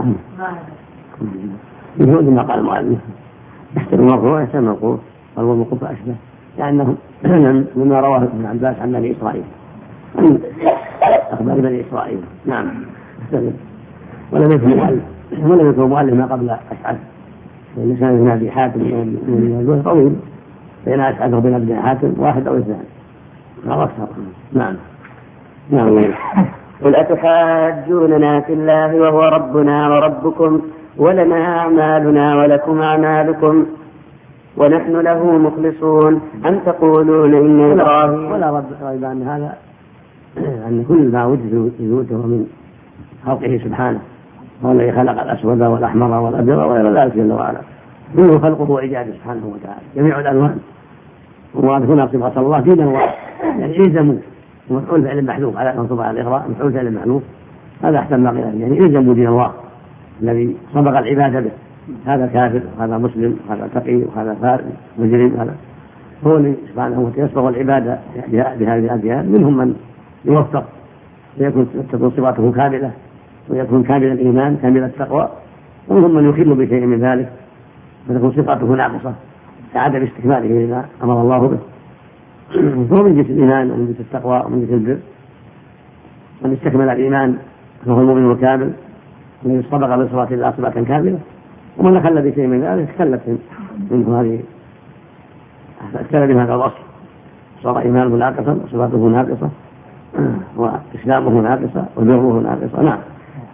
يهود ما قال المؤلف يحتمل المرفوع يحتمل الموقوف قال والموقوف أشبه لأنه مما رواه ابن عباس عن بني إسرائيل عن أخبار بني إسرائيل. نعم. ولم يكن مؤلف ما قبل أشعث لسان ابن أبي حاتم من طويل بين أشعث وبين ابن حاتم واحد أو اثنان أو أكثر. نعم. نعم. قل أتحاجوننا في الله وهو ربنا وربكم ولنا أعمالنا ولكم أعمالكم ونحن له مخلصون أم تقولون إن إبراهيم. ولا ريب أن هذا أن كل ما وجد وجوده من خلقه سبحانه هو الذي خلق الأسود والأحمر والأبيض وغير ذلك جل وعلا منه خلقه وإيجاده سبحانه وتعالى جميع الألوان. وهنا صبغة الله في أنواع يعني إلزموا مفعول فعل محذوف على منصوب على الإغراء مفعول فعل محذوف هذا أحسن ما قيل يعني إلزموا دين الله الذي صبغ العبادة به. هذا كافر وهذا مسلم وهذا تقي وهذا فارغ مجرم. هذا هو سبحانه وتعالى يصبغ العبادة بهذه الأديان. منهم من يوفق ويكون صفاته كاملة ويكون كامل الإيمان كامل التقوى ومنهم من يخل بشيء من ذلك وتكون صفاته ناقصة كعدم استكماله لما أمر الله به. فهو من جنس الإيمان ومن جنس التقوى ومن جنس البر. من استكمل الإيمان فهو المؤمن الكامل الذي صبغ بصفات الله صفة كاملة. ومن خل بشيء من ذلك خلت منه هذه اختل من هذا الوصف صار إيمانه ناقصا وصفاته ناقصة وإسلامه ناقصة وبره ناقصة. نعم.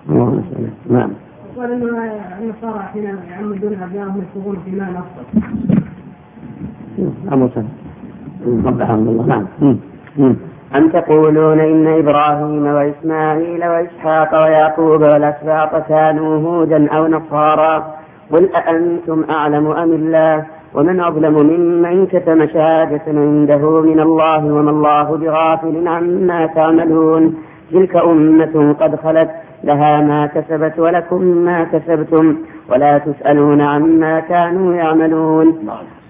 نعم. قال إنه النصارى حين يعمدون أبنائهم يصبغون في ماء أفضل. أمر سهل. ربحهم الله. نعم. أم تقولون إن إبراهيم وإسماعيل وإسحاق ويعقوب والأسباط كانوا هودا أو نصارى قل أأنتم أعلم أم الله ومن أظلم ممن كتم شهادة عنده من الله وما الله بغافل عما تعملون تلك أمة قد خلت لها ما كسبت ولكم ما كسبتم ولا تسألون عما كانوا يعملون.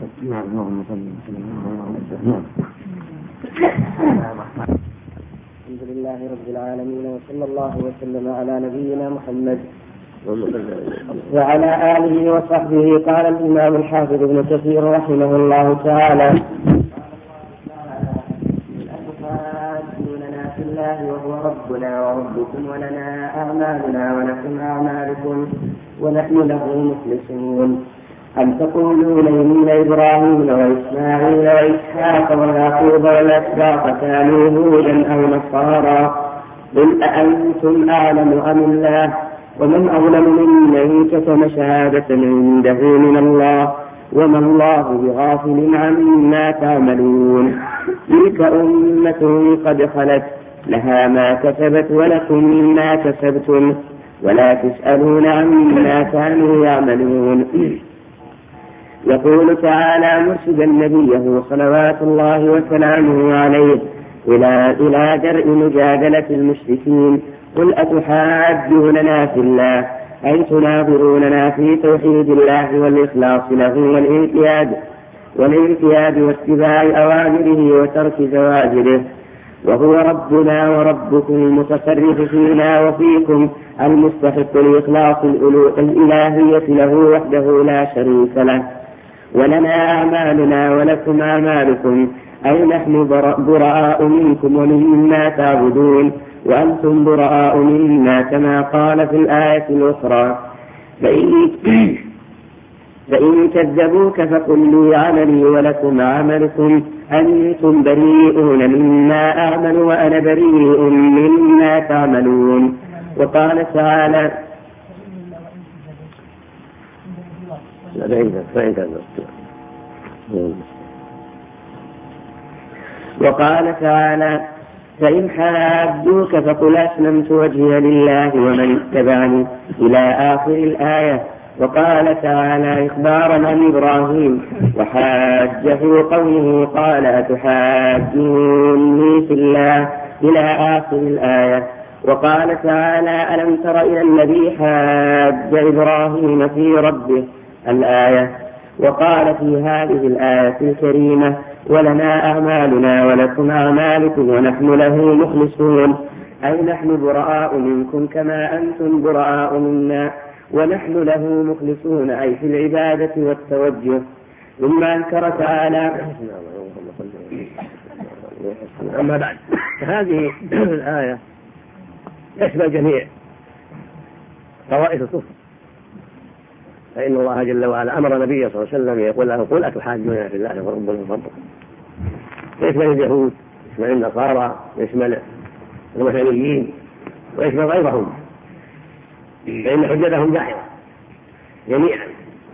الحمد لله رب العالمين وصلى الله وسلم على نبينا محمد وعلى آله وصحبه. قال الإمام الحافظ ابن كثير رحمه الله تعالى لنا في الله وهو ربنا وربكم ولنا أعمالنا ولكم أعمالكم ونحن له مخلصون. أم تقولون إن إبراهيم وإسماعيل وإسحاق ويعقوب والأسباط كانوا هودا أو نصارى قل أأنتم أعلم أم الله ومن أظلم ممن كتم شهادة عنده من الله وما الله بغافل عما تعملون تلك أمة قد خلت لها ما كسبت ولكم ما كسبتم ولا تسألون عما كانوا يعملون. يقول تعالى مرشدا نبيه صلوات الله وسلامه عليه إلى درء مجادلة المشركين قل أتحاجوننا في الله أي تناظروننا في توحيد الله والإخلاص له والانقياد واتباع أوامره وترك زواجره وهو ربنا وربكم المتصرف فينا وفيكم المستحق لإخلاص الإلهية له وحده لا شريك له ولنا أعمالنا ولكم أعمالكم أي نحن براء منكم ومما تعبدون وأنتم براء منا كما قال في الآية الأخرى فإن كذبوك فقل لي عملي ولكم عملكم أنتم بريئون مما أعمل وأنا بريء مما تعملون. وقال تعالى فإن حاجوك فقل أسلمت وجهي لله ومن اتبعني إلى آخر الآية. وقال تعالى إخبارا عن إبراهيم وحاجه قومه قال أتحاجوني في الله إلى آخر الآية. وقال تعالى ألم تر إلى الذي حاج إبراهيم في ربه الآية. وقال في هذه الآية الكريمة ولنا أعمالنا ولكم أعمالكم ونحن له مخلصون أي نحن براء منكم كما أنتم براء منا ونحن له مخلصون أي في العبادة والتوجه. ثم أنكر تعالى. أما بعد هذه الآية تشمل جميع طوائف الكفر فإن الله جل وعلا أمر نبيه صلى الله عليه وسلم يقول له قل أتحاجوننا في الله وربنا وربكم يشمل اليهود يشمل النصارى يشمل الوثنيين ويشمل غيرهم فإن حجتهم داحضة جميعا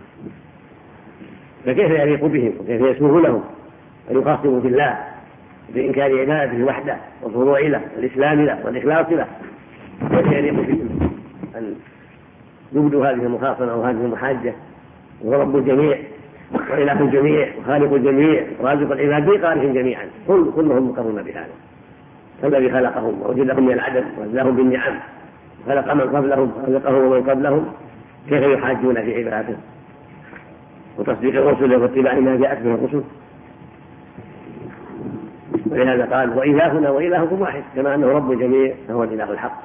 فكيف يليق بهم وكيف يسمح لهم أن يخاصموا بالله بإنكار عبادته وحده والخضوع له والإسلام له والإخلاص له كيف يليق بهم أن يبدوا هذه المخاصمة وهذه المحاجة وهو رب الجميع وإله الجميع وخالق الجميع ورازق العباد بقارهم جميعا كلهم مقرون بهذا الذي خلقهم ووجدهم من العدم وزاهم بالنعم خلق من قبلهم ورزقهم ومن قبلهم كيف يحاجون في عبادته وتصديق الرسل واتباع ما جاءت به الرسل. ولهذا قال وإلهنا وإلهكم واحد كما أنه رب الجميع فهو الإله الحق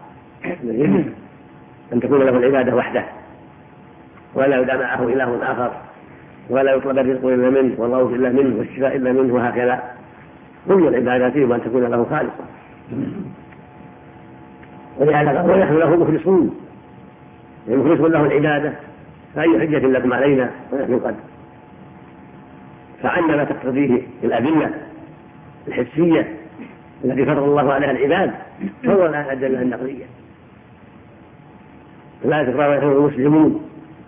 أن تكون له العبادة وحده ولا يدعى معه إله آخر ولا يطلب الرزق إلا منه والغوث إلا منه والشفاء إلا منه وهكذا كل العبادات يجب أن تكون له خالصة. ولهذا ونحن له مخلصون المخلصون له العبادة فأي حجة لكم علينا ونحن قد فعلنا ما تقتضيه الأدلة الحسية التي فرض الله عليها العباد فهو الآن الأدلة النقلية لا تقرأ نحن المسلمون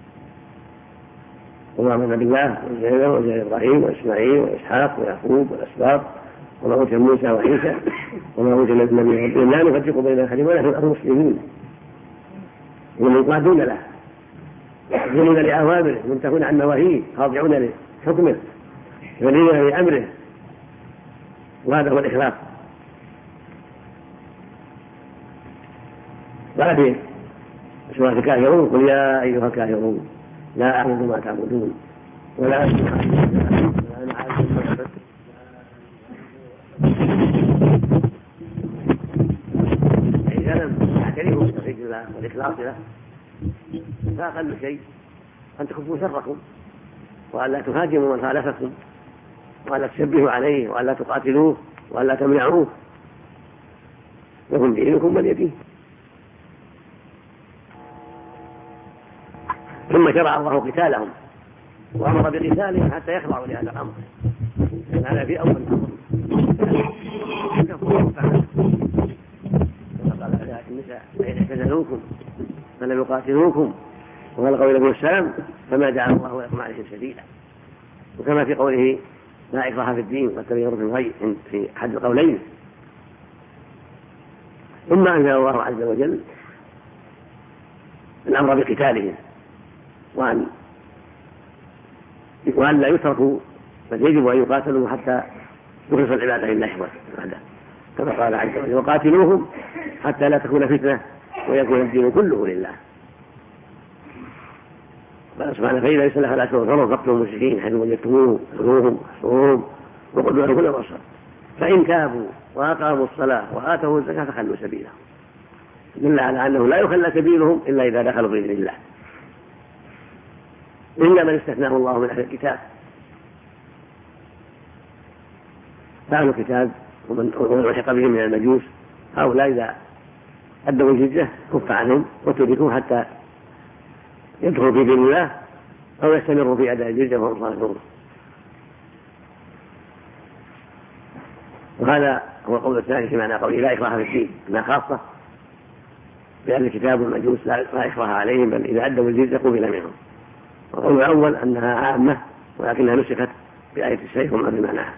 وما من بالله وزير إبراهيم وإسماعيل وإسحاق ويعقوب والأسباط وما أوتي موسى وعيسى وما أوتي النبي لا نفرق بين أحد ونحن المسلمين ومنقادون له يحكمون لأوامره منتهون عن نواهيه خاضعون لحكمه يولون لأمره وهذا هو الإخلاص. بعدين سورة الكافرون قل يا أيها الكافرون لا أعبد ما تعبدون ولا أنتم ولا أنا عابد ما عبدتم إذا لم تعترفوا بتوحيد الله والإخلاص له فأقل شيء أن تخفوا شركم وأن لا تهاجموا من خالفكم وأن لا تشبهوا عليه وأن لا تقاتلوه وأن لا تمنعوه لكم دينكم ولي دين. ثم شرع الله قتالهم وأمر بقتالهم حتى يخضعوا لهذا الأمر. هذا في أول الأمر قال على النساء فإن اعتزلوكم فلم يقاتلوكم وألقوا إليكم السلام فما جعل الله لكم عليهم سبيلا. وكما في قوله لا إكراه في الدين قد تبين الرشد من الغي في أحد القولين. ثم أنزل الله عز وجل الأمر بقتالهم وأن لا يتركوا بل يجب أن يقاتلوا حتى يخلص العبادة لله وحده كما قال عز وجل وقاتلوهم حتى لا تكون فتنة ويكون الدين كله لله. قال سبحانه فإذا يسلخ الأشهر الحرم فاقتلوا المشركين حيث وجدتموهم خذوهم واحصروهم وقتلوهم كل مرصد فإن تابوا وأقاموا الصلاة وآتوا الزكاة فخلوا سبيلهم. دل على أنه لا يخلى سبيلهم إلا إذا دخلوا بإذن الله إلا من استثناه الله من أهل الكتاب. فأهل الكتاب ومن لحق بهم من المجوس هؤلاء إذا أدوا الجزية كف عنهم وتركوا حتى يدخلوا في دين الله أو يستمروا في أداء الجزية وهم صالحون. وهذا هو القول الثاني في معنى قوله لا إكراه في الدين ما خاصة بأهل الكتاب والمجوس لا إكراه عليهم بل إذا أدوا الجزية قبل منهم. والقول الأول أنها عامة ولكنها نسخت بآية السيف وما في معناها.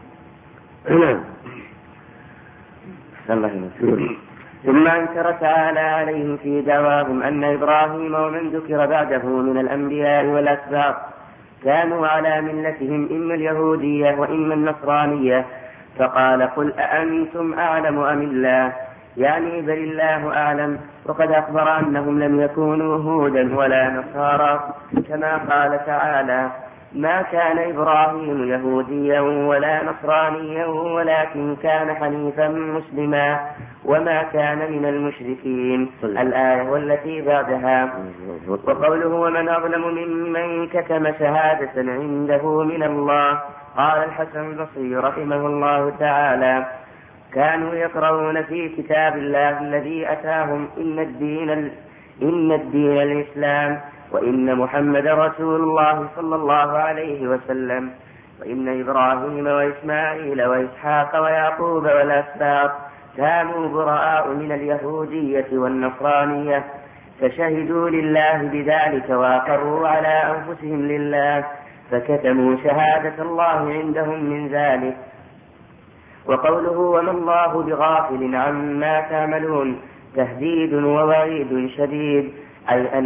ثم أنكر تعالى عليهم في دعواهم أن إبراهيم ومن ذكر بعده من الأنبياء والأسباط كانوا على ملتهم إما اليهودية وإما النصرانية فقال قل أأنتم أعلم أم الله يعني بل الله أعلم وقد أخبر أنهم لم يكونوا هودا ولا نصارى كما قال تعالى ما كان إبراهيم يهوديا ولا نصرانيا ولكن كان حنيفا مسلما وما كان من المشركين الآية والتي بعدها. وقوله ومن أظلم ممن كتم شهادة عنده من الله قال الحسن البصري رحمه الله تعالى كانوا يقرؤون في كتاب الله الذي أتاهم إن الدين الإسلام وإن محمد رسول الله صلى الله عليه وسلم وإن إبراهيم وإسماعيل وإسحاق ويعقوب والأسباط كانوا براء من اليهودية والنصرانية فشهدوا لله بذلك وأقروا على أنفسهم لله فكتموا شهادة الله عندهم من ذلك. وقوله وما الله بغافل عما تعملون تهديد ووعيد شديد أي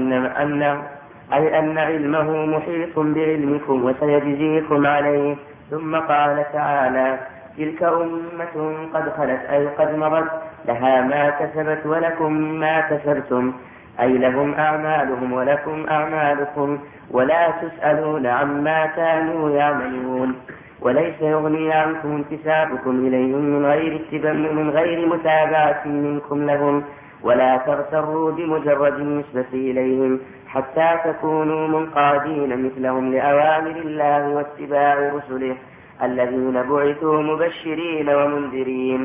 أن علمه محيط بعلمكم وسيجزيكم عليه. ثم قال تعالى تلك أمة قد خلت أي قد مضت لها ما كسبت ولكم ما كسبتم أي لهم أعمالهم ولكم أعمالكم ولا تسألون عما كانوا يعملون. وليس يغني عنكم انتسابكم إليهم من غير متابعة منكم لهم ولا تغتروا بمجرد النسبة إليهم حتى تكونوا منقادين مثلهم لأوامر الله واتباع رسله الذين بعثوا مبشرين ومنذرين.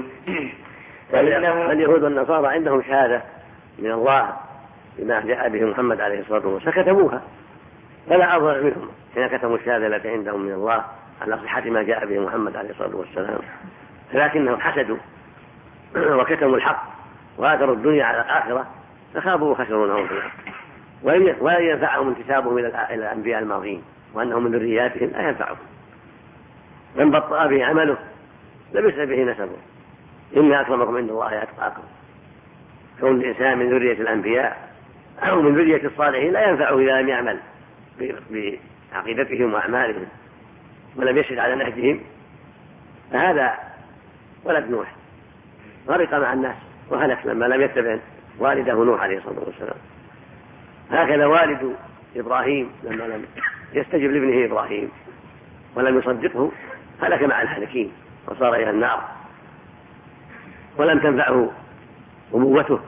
اليهود والنصارى عندهم شهادة من الله بما جاء به محمد عليه الصلاة والسلام فكتموها فلا أظهر منهم حين كتموا الشهادة التي عندهم من الله على صحة ما جاء به محمد عليه الصلاة والسلام لكنهم حسدوا وكتموا الحق وآثروا الدنيا على الآخرة فخابوا وخسروا نوم في الأرض. ولا ينفعهم انتسابهم إلى الأنبياء الماضين وأنهم من ذرياتهم، لا ينفعهم. من بطأ به عمله لبس به نسبه. إن أكرمكم عند الله أتقاكم. كون الإنسان من ذرية الأنبياء أو من ذرية الصالحين لا ينفعه إذا لم يعمل بعقيدتهم وأعمالهم ولم يشهد على نهجهم. فهذا ولد نوح غرق مع الناس وهلك لما لم يتبع والده نوح عليه الصلاة والسلام. هكذا والد إبراهيم لما لم يستجب لابنه إبراهيم ولم يصدقه هلك مع الهالكين وصار إلى النار ولم تنفعه أبوته.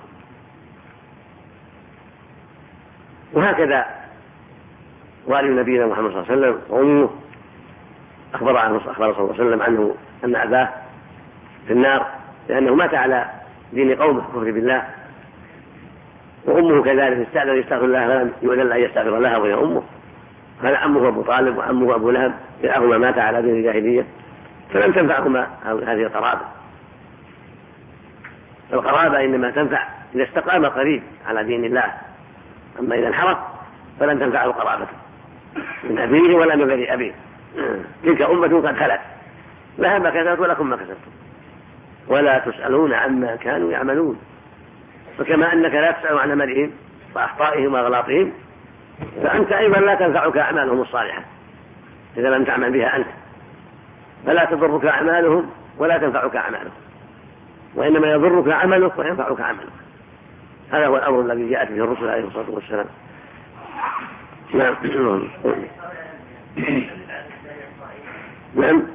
وهكذا والد نبينا محمد صلى الله عليه وسلم وأمه أخبر صلى الله عليه وسلم عنه أن أباه في النار لأنه مات على دين قومه كفر بالله، وأمه كذلك استأذن يستغفر الله فلم يؤذن أن يستغفر لها وهي أمه. هذا عمه أبو طالب وعمه أبو لهب كلاهما مات على دين الجاهلية فلم تنفعهما هذه القرابة. القرابة إنما تنفع إذا استقام قريب على دين الله، أما إذا انحرف فلن تنفعه القرابة من أبيه ولا من بني أبيه. تلك أمة قد خلت لها ما كسبت ولكم ما كسبتم ولا تسألون عما كانوا يعملون. فكما أنك لا تسأل عن عملهم وأخطائهم وأغلاطهم فأنت أيضا لا تنفعك أعمالهم الصالحة إذا لم تعمل بها أنت، فلا تضرك أعمالهم ولا تنفعك أعمالهم، وإنما يضرك عملك وينفعك عملك. هذا هو الأمر الذي جاءت به الرسل عليه الصلاة والسلام. نعم. نعم.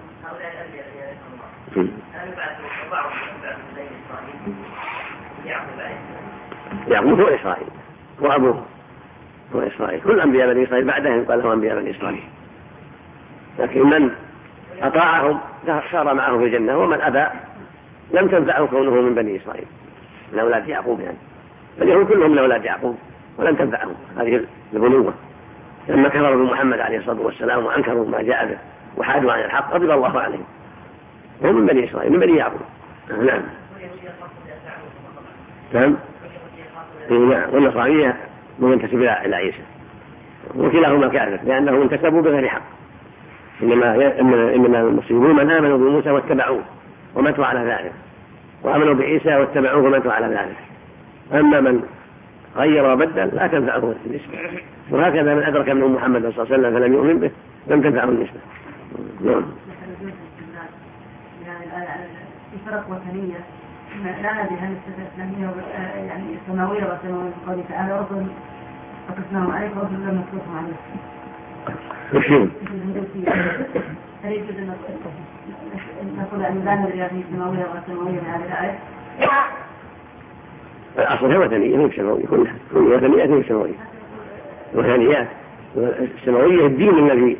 يعقوب هو إسرائيل وأبوه هو إسرائيل. كل أنبياء بني إسرائيل بعدهم يقال لهم أنبياء بني إسرائيل، لكن من أطاعهم صار معه في الجنة ومن أبى لم تنفعه كونه من بني إسرائيل من أولاد يعقوب. يعني فاليهود كلهم من أولاد يعقوب ولم تنفعهم هذه البنوة لما كفروا بمحمد عليه الصلاة والسلام وأنكروا ما جاء به وحادوا عن الحق غضب الله عليهم. هم من بني إسرائيل من بني يعقوب. نعم. نعم. والنصرانية منتسب إلى عيسى وكلاهما كافر لأنهم انتسبوا بغير حق. إنما المسلمون من آمنوا بموسى واتبعوه وماتوا على ذلك، وآمنوا بعيسى واتبعوه وماتوا على ذلك. أما من غير وبدل لا تنفعه النسبة. وهكذا من أدرك منهم محمد صلى الله عليه وسلم فلم يؤمن به لم تنفعه النسبة. نعم. فرق وثنية لا ندري هل الإسلامية يعني السماوية والسماوية في قوله تعالى رسل وقسناهم عليك ورسل لم نقصهم عليك. هل يجوز أن نقول أن لا ندري هذه السماوية والسماوية من هذه الآية؟ الأصل هي وثنية هي السماوية كلها، كل وثنية هي السماوية. وثنيات السماوية الدين الذي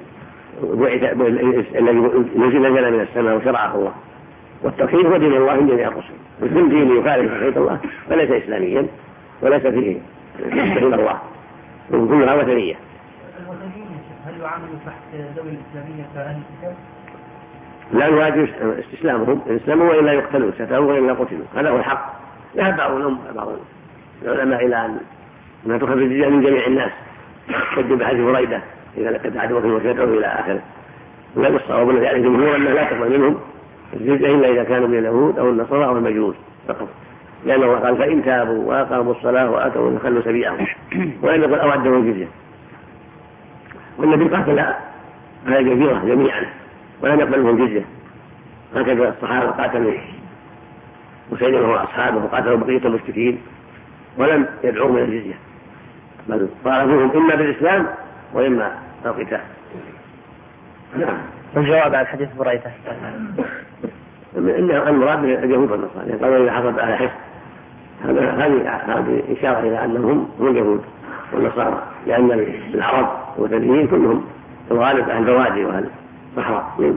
نزل من السماء وشرعه الله، والتوحيد هو دين الله من جميع الرسل. وكل دين يخالف توحيد الله فليس إسلاميا وليس فيه توحيد الله، كلها وثنية. هل يعامل تحت ذوي الإسلامية كأهل الكتاب؟ لا يواجه استسلامهم إن اسلموا وإلا يقتلوا ستروا وإلا قتلوا، هذا هو الحق. ذهب بعض العلماء إلى أن تخرج الجزية من جميع الناس كذب بحديث هريرة إذا لقد عدوكم وشيطانوا إلى آخره. ولكن الصواب الذي عليه الجمهور أنه لا تقبل منهم الجزية إلا إذا كانوا من اليهود أو النصارى أو المجوس فقط، لأن الله قال فإن تابوا وأقاموا الصلاة وآتوا فخلوا سبيلهم وإن يقول أودوا الجزية. والنبي قاتل على الجزيرة جميعا ولم يقبل منهم الجزية. هكذا الصحابة قاتلوا وسيدنا وأصحابه وقاتلوا بقية المشركين ولم يدعوا من الجزية، بل طالبوهم إما بالإسلام وإما القتال. نعم. والجواب على حديث بريدة إنه المراد من اليهود والنصارى قالوا إذا حصل على حس هذه إشارة إلى أنهم هم اليهود والنصارى، لأن العرب والوثنيين كلهم الغالب أهل البوادي وأهل الصحراء.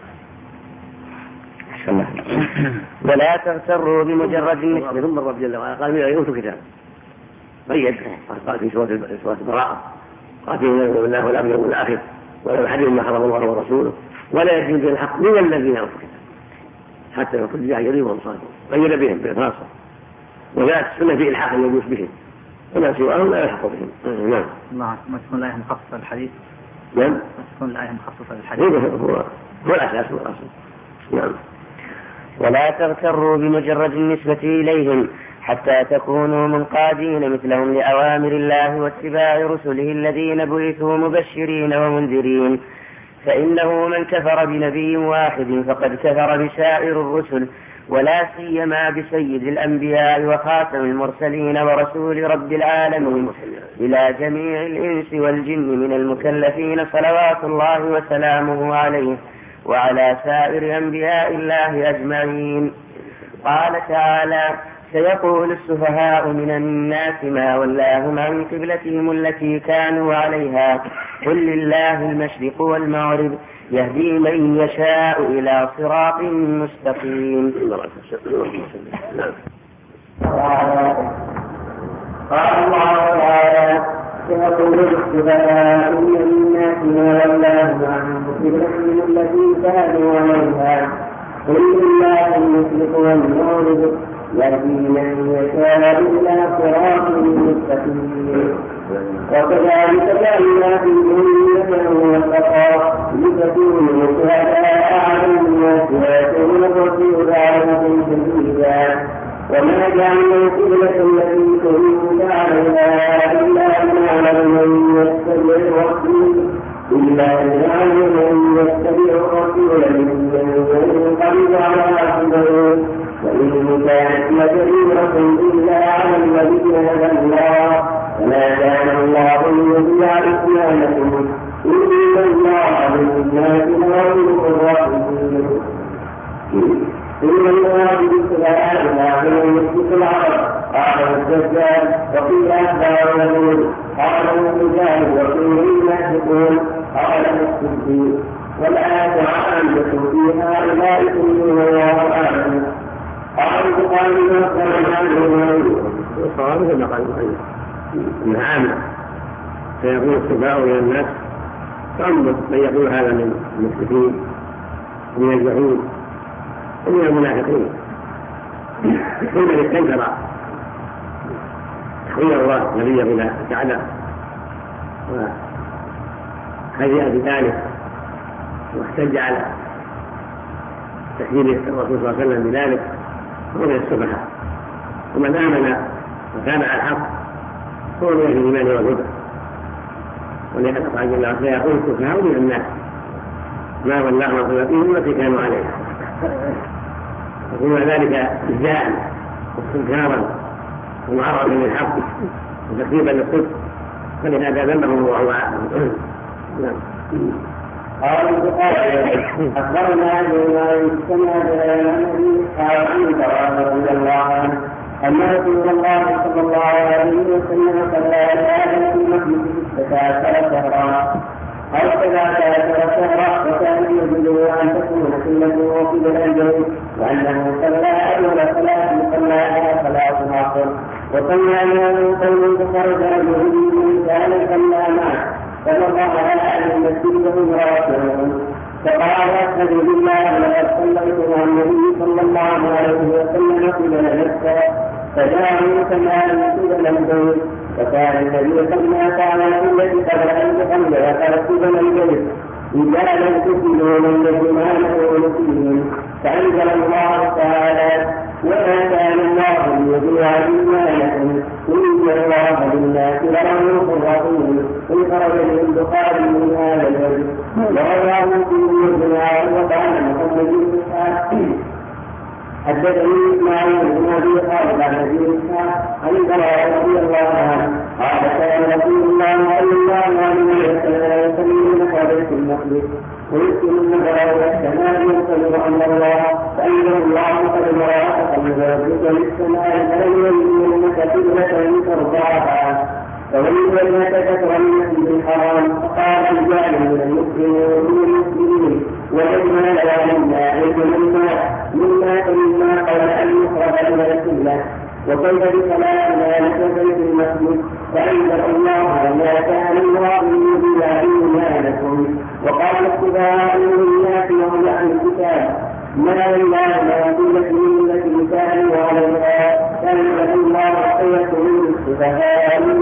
ولا تغتروا بمجرد النسبة. ثم الرب جل وعلا قال من أوتوا كتاب قيد، قال في سورة البراءة قاتلوا بالله والأبيض والآخر ولا يحرم ما حرم الله ورسوله ولا يجوز الحق من الذين أوتوا الكتاب حتى يكون جاهلين وهم صادقون قيد بهم بالخاصة. وجاءت السنة في إلحاق المجوس بهم فما سواهم لا يحق بهم. نعم. ما تكون الآية مخصصة للحديث. نعم. ما تكون الآية مخصصة للحديث. هو الأساس. نعم. ولا تغتروا بمجرد النسبة إليهم حتى تكونوا منقادين مثلهم لأوامر الله واتباع رسله الذين بعثوا مبشرين ومنذرين، فإنه من كفر بنبي واحد فقد كفر بسائر الرسل، ولا سيما بسيد الأنبياء وخاتم المرسلين ورسول رب العالمين إلى جميع الإنس والجن من المكلفين صلوات الله وسلامه عليه وعلى سائر أنبياء الله أجمعين. قال تعالى: سيقول السفهاء من الناس ما ولاهم عن قبلتهم التي كانوا عليها قل لله المشرق والمغرب يهدي من يشاء إلى صراط مستقيم. قال الله تعالى: سيقول السفهاء من الناس ما ولاهم عن قبلتهم التي كانوا عليها قل لله المشرق والمغرب يهدي من يشاء إلى صراط مستقيم. وكذلك جعلنا في أمة وسطا لتكونوا شهداء على الناس ويكون الرسول عليكم شهيدا. وما جعلنا القبلة التي كنت عليها إلا لنعلم من يتبع الرسول ممن ينقلب على عقبيه وإن كانت لكبيرة إلا على الذين هدى الله فما كان الله ليضيع إيمانكم إن الله بالناس لرؤوف رحيم. إن الله بالسلام لا يمسك العرب قال الدجال وقيل أخبار يقول قال الرجال وقيل المحدثون قال الصديق. والآية عامة في هؤلاء كلهم والله أعلم. قال البخاري والصواب كما قال البخاري إنها عامة فيقول السفهاء إلى الناس فأنظر من يقول هذا من المشركين ومن اليهود ومن المنافقين ثم استنكر تخير الله نبيه إلى الكعبة وهيئ بذلك واحتج على تحليل الرسول صلى الله عليه وسلم بذلك هو من السفهاء. ومن آمن وكان على الحق هو من الإيمان والهدى. ولهذا قال جل وعلا: يقول السفهاء من الناس ما ولاهم عن قبلتهم التي كانوا عليها. وفيما ذلك إجزاء واستنكارا ومعرضا للحق وتكذيبا للصدق، فلهذا ذمهم الله عنه. قال البخاري: أخبرنا بما سمع النبي قال رضي الله عنه أن رسول الله صلى الله عليه وسلم صلى على في المسجد 16 شهرا أو 13 شهرا، وكان يجوز أن تكون قبلته قبل البيت، وأنه صلى أول صلاة صلى على صلاة العصر، وصلى له قوم فخرج رجل من كان صلى معه فمر على أهل المسجد وهم راكعون فقال: أشهد بالله لقد صليت مع النبي صلى الله عليه وسلم قبل مكة فجاءوا كما قبل البيت، فكان النبي صلى الله عليه وسلم قبل أن يصلي قبل البيت إذا لم تكونوا من يجمعونه فيهم، فأنزل الله تعالى: وما كان الله ليضيع إيمانكم إن الله بالناس لرؤوف رحيم. انخرج البخاري من هذا البيت ورواه في الجماعة. وقال محمد بن إسحاق حدثني إسماعيل بن أبي خالد عن أبي إسحاق عن البراء رضي الله عنه قال: كان رسول الله صلى الله عليه وسلم يصلي بيت المقدس ويسكن النظر إلى السماء ينتظر أن الله فأنزل الله: قد رأى تقلب وجهك للسماء فلن يمنك قبلة ترضاها فولي كثر من المسجد الحرام. فقال رجال من المسلمين وجدنا لنا علم مما قبل أن يخرج إلى القبلة وكيف بصلاتنا نتبع في المسجد، فأنزل الله: وما كان الله ليضيع إيمانكم. وقال السفهاء من الناس وهم أهل الكتاب ما ولاهم قبلة التي كانوا عليها، فأنزل الله: سيقول السفهاء من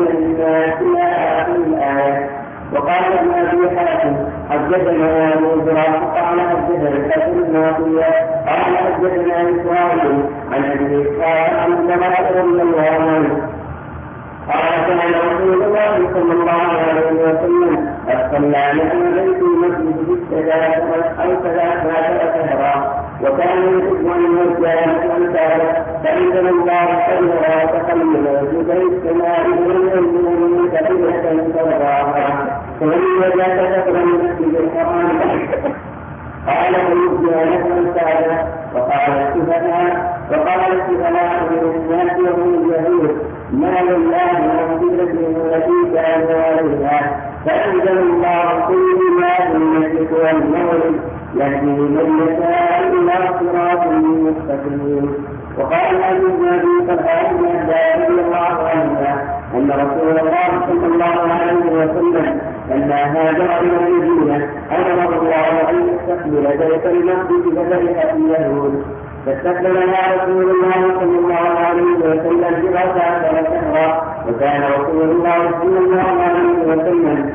حدثنا أبو إبراهيم قال حدثنا الحسن الناصية قال حدثنا إسرائيل عن أبي إسحاق عن سماء رضي الله عنه قال كان رسول الله صلى الله عليه وسلم الصلى من بيت المسجد بالثلاث أو 13 شهرا وكان يحب أن يرجع الأمثال فأنزل الله خيرا تخلل جبل السماء من كبيرة ترضاها فمن وجد كفر المسجد الحرام قال فيبدي له السعادة وقال السفهاء من الناس وهم الجهود ما لله من قبلة التي كانوا عليها فأنزل الله كل ما في المشرق والمغرب يهدي من يشاء إلى صراط مستقيم. وقال أبي النبي رضي الله عنه أن رسول الله صلى الله عليه وسلم لما هاجر إلى المدينة أمر الله أن يستقبل بيت المقدس كفرح اليهود فاستقبلها رسول الله صلى الله عليه وسلم ب13 شهرا وكان رسول الله صلى الله عليه وسلم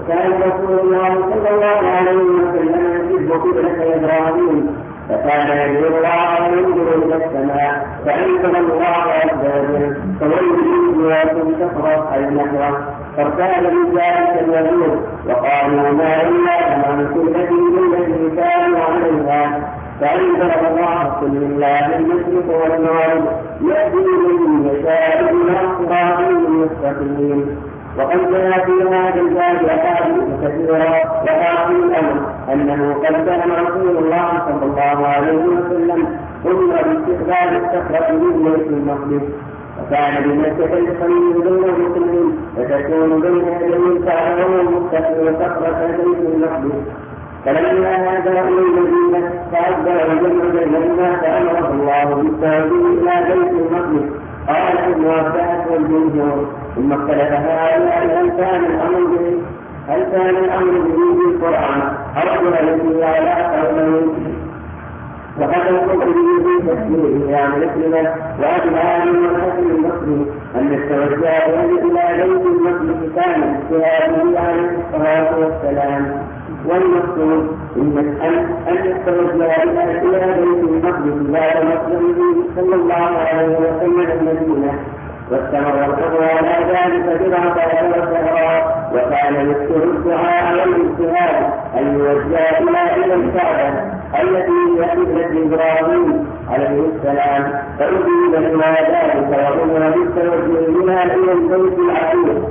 يحب قبلة إبراهيم فكان يدعو الله وينظر إلى السماء فأنزل الله عز وجل فويل تفرح النهر فارتاد من ذلك اليهود وقالوا ما إلا عن قبلته التي كانوا عليها فأنزل الله كل الله المشرق والمغرب يهدي من يشاء إلى صراط مستقيم. وقد جاء في هذا الباب أحاديث كثيرة وآخر الأمر أنه قد كان رسول الله صلى الله عليه وسلم أمر باستقبال الصخرة من بيت المقدس وكان بمكة الخليل بين المسلمين وتكون بين يدي الكعبة والمتقين صخرة بيت المقدس فلما هاجر إلى المدينة فأدبر الجمع بينهما فأمره الله بالتوجيه إلى بيت المقدس. قال ابن عباس والجمهور ثم اختلف هؤلاء هل كان الامر به بالقران او بغيره على قولين وقد القران به تفسيره عن مسلمه واجمع من الحسن البصري ان التوجه الى بيت المقدس كان اجتهاده عليه الصلاه والسلام والمقصود أن التوجه إلى بيت المقدس بعد مسلمه صلى الله عليه وسلم المدينة واستمر الأمر على ذلك 14 شهرا وكان يذكر الدعاء والاجتهاد أن يوجه إلى الكعبة التي هي قبلة إبراهيم عليه السلام فأجيب إلى ذلك وأمر بالتوجه إلى البيت العتيق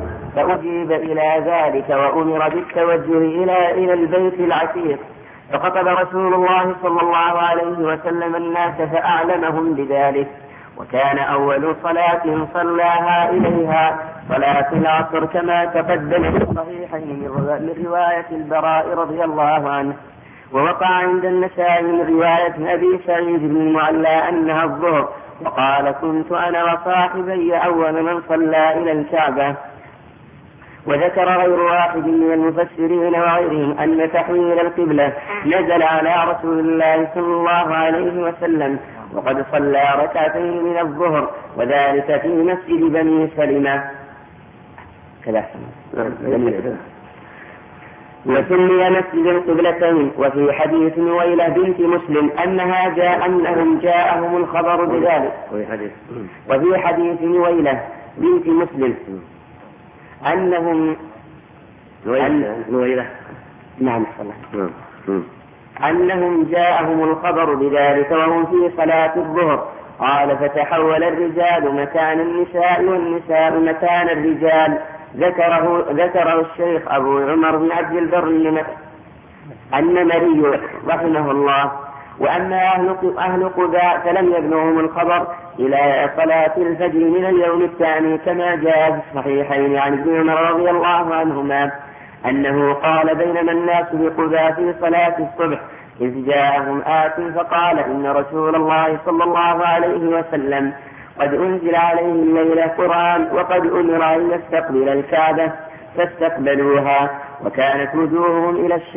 وأمر بالتوجه إلى البيت العتيق فخطب رسول الله صلى الله عليه وسلم الناس فأعلمهم بذلك. وكان أول صلاة صلاها إليها صلاة العصر كما تقدم في الصحيحين من رواية البراء رضي الله عنه. ووقع عند النسائي من رواية أبي سعيد بن المعلى أنها الظهر وقال كنت أنا وصاحبي أول من صلى إلى الكعبة. وذكر غير واحد من المفسرين وغيرهم أن تحويل القبلة نزل على رسول الله صلى الله عليه وسلم وقد صلى ركعتين من الظهر وذلك في مسجد بني سلمة وسمي مسجد القبلتين. وفي حديث نويلة بنت مسلم أنهم جاءهم الخبر بذلك. وفي حديث نويلة بنت مسلم أنهم جاءهم الخبر بذلك وهم في صلاة الظهر. قال فتحول الرجال مكان النساء والنساء مكان الرجال. ذكره الشيخ أبو عمر بن عبد البر النمري رحمه الله. وأما أهل قباء فلم يبلغهم الخبر إلى صلاة الفجر من اليوم الثاني كما جاء في الصحيحين عن ابن عمر رضي الله عنهما أنه قال بينما الناس بقباء في صلاة الصبح إذ جاءهم آت فقال إن رسول الله صلى الله عليه وسلم قد أنزل عليه الليلة قرآن وقد أمر أن يستقبل الكعبة فاستقبلوها وكانت وجوههم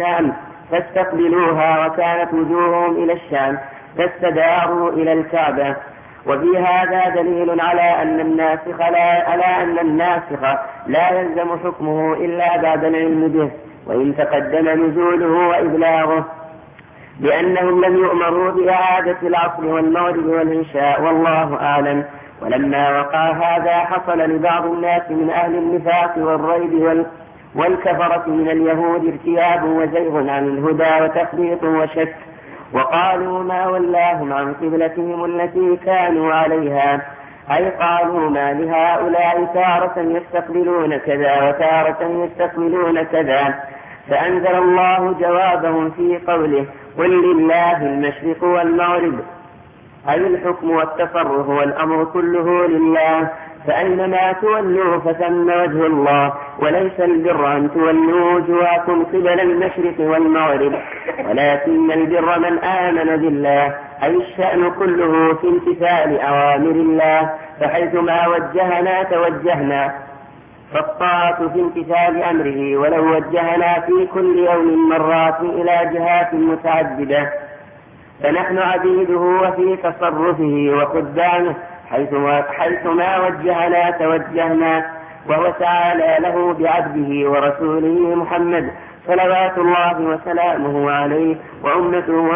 إلى الشام فاستداروا إلى الكعبة. وفي هذا دليل على أن الناسخ لا يلزم حكمه إلا بعد العلم به وإن تقدم نزوله وإبلاغه، لأنهم لم يؤمروا بإعادة العصر والمغرب والعشاء والله أعلم. ولما وقع هذا حصل لبعض الناس من أهل النفاق والريب والكفرة من اليهود ارتياب وزيغ عن الهدى وتخبيط وشك، وقالوا ما ولاهم عن قبلتهم التي كانوا عليها، أي قالوا ما لهؤلاء تارة يستقبلون كذا وتارة يستقبلون كذا. فأنزل الله جوابهم في قوله قل لله المشرق والمغرب، أي الحكم والتصرف والأمر كله لله، فأينما تولوا فثم وجه الله، وليس البر أن تولوا وجوهكم قبل المشرق والمغرب، ولكن البر من آمن بالله، أي الشأن كله في امتثال أوامر الله، فحيثما وجهنا توجهنا، فالطاعة في امتثال أمره، ولو وجهنا في كل يوم مرات إلى جهات متعددة فنحن عبيده وفي تصرفه وخدامه، حيثما وجهنا توجهنا، وهو تعالى له بعبده ورسوله محمد صلوات الله وسلامه عليه وأمته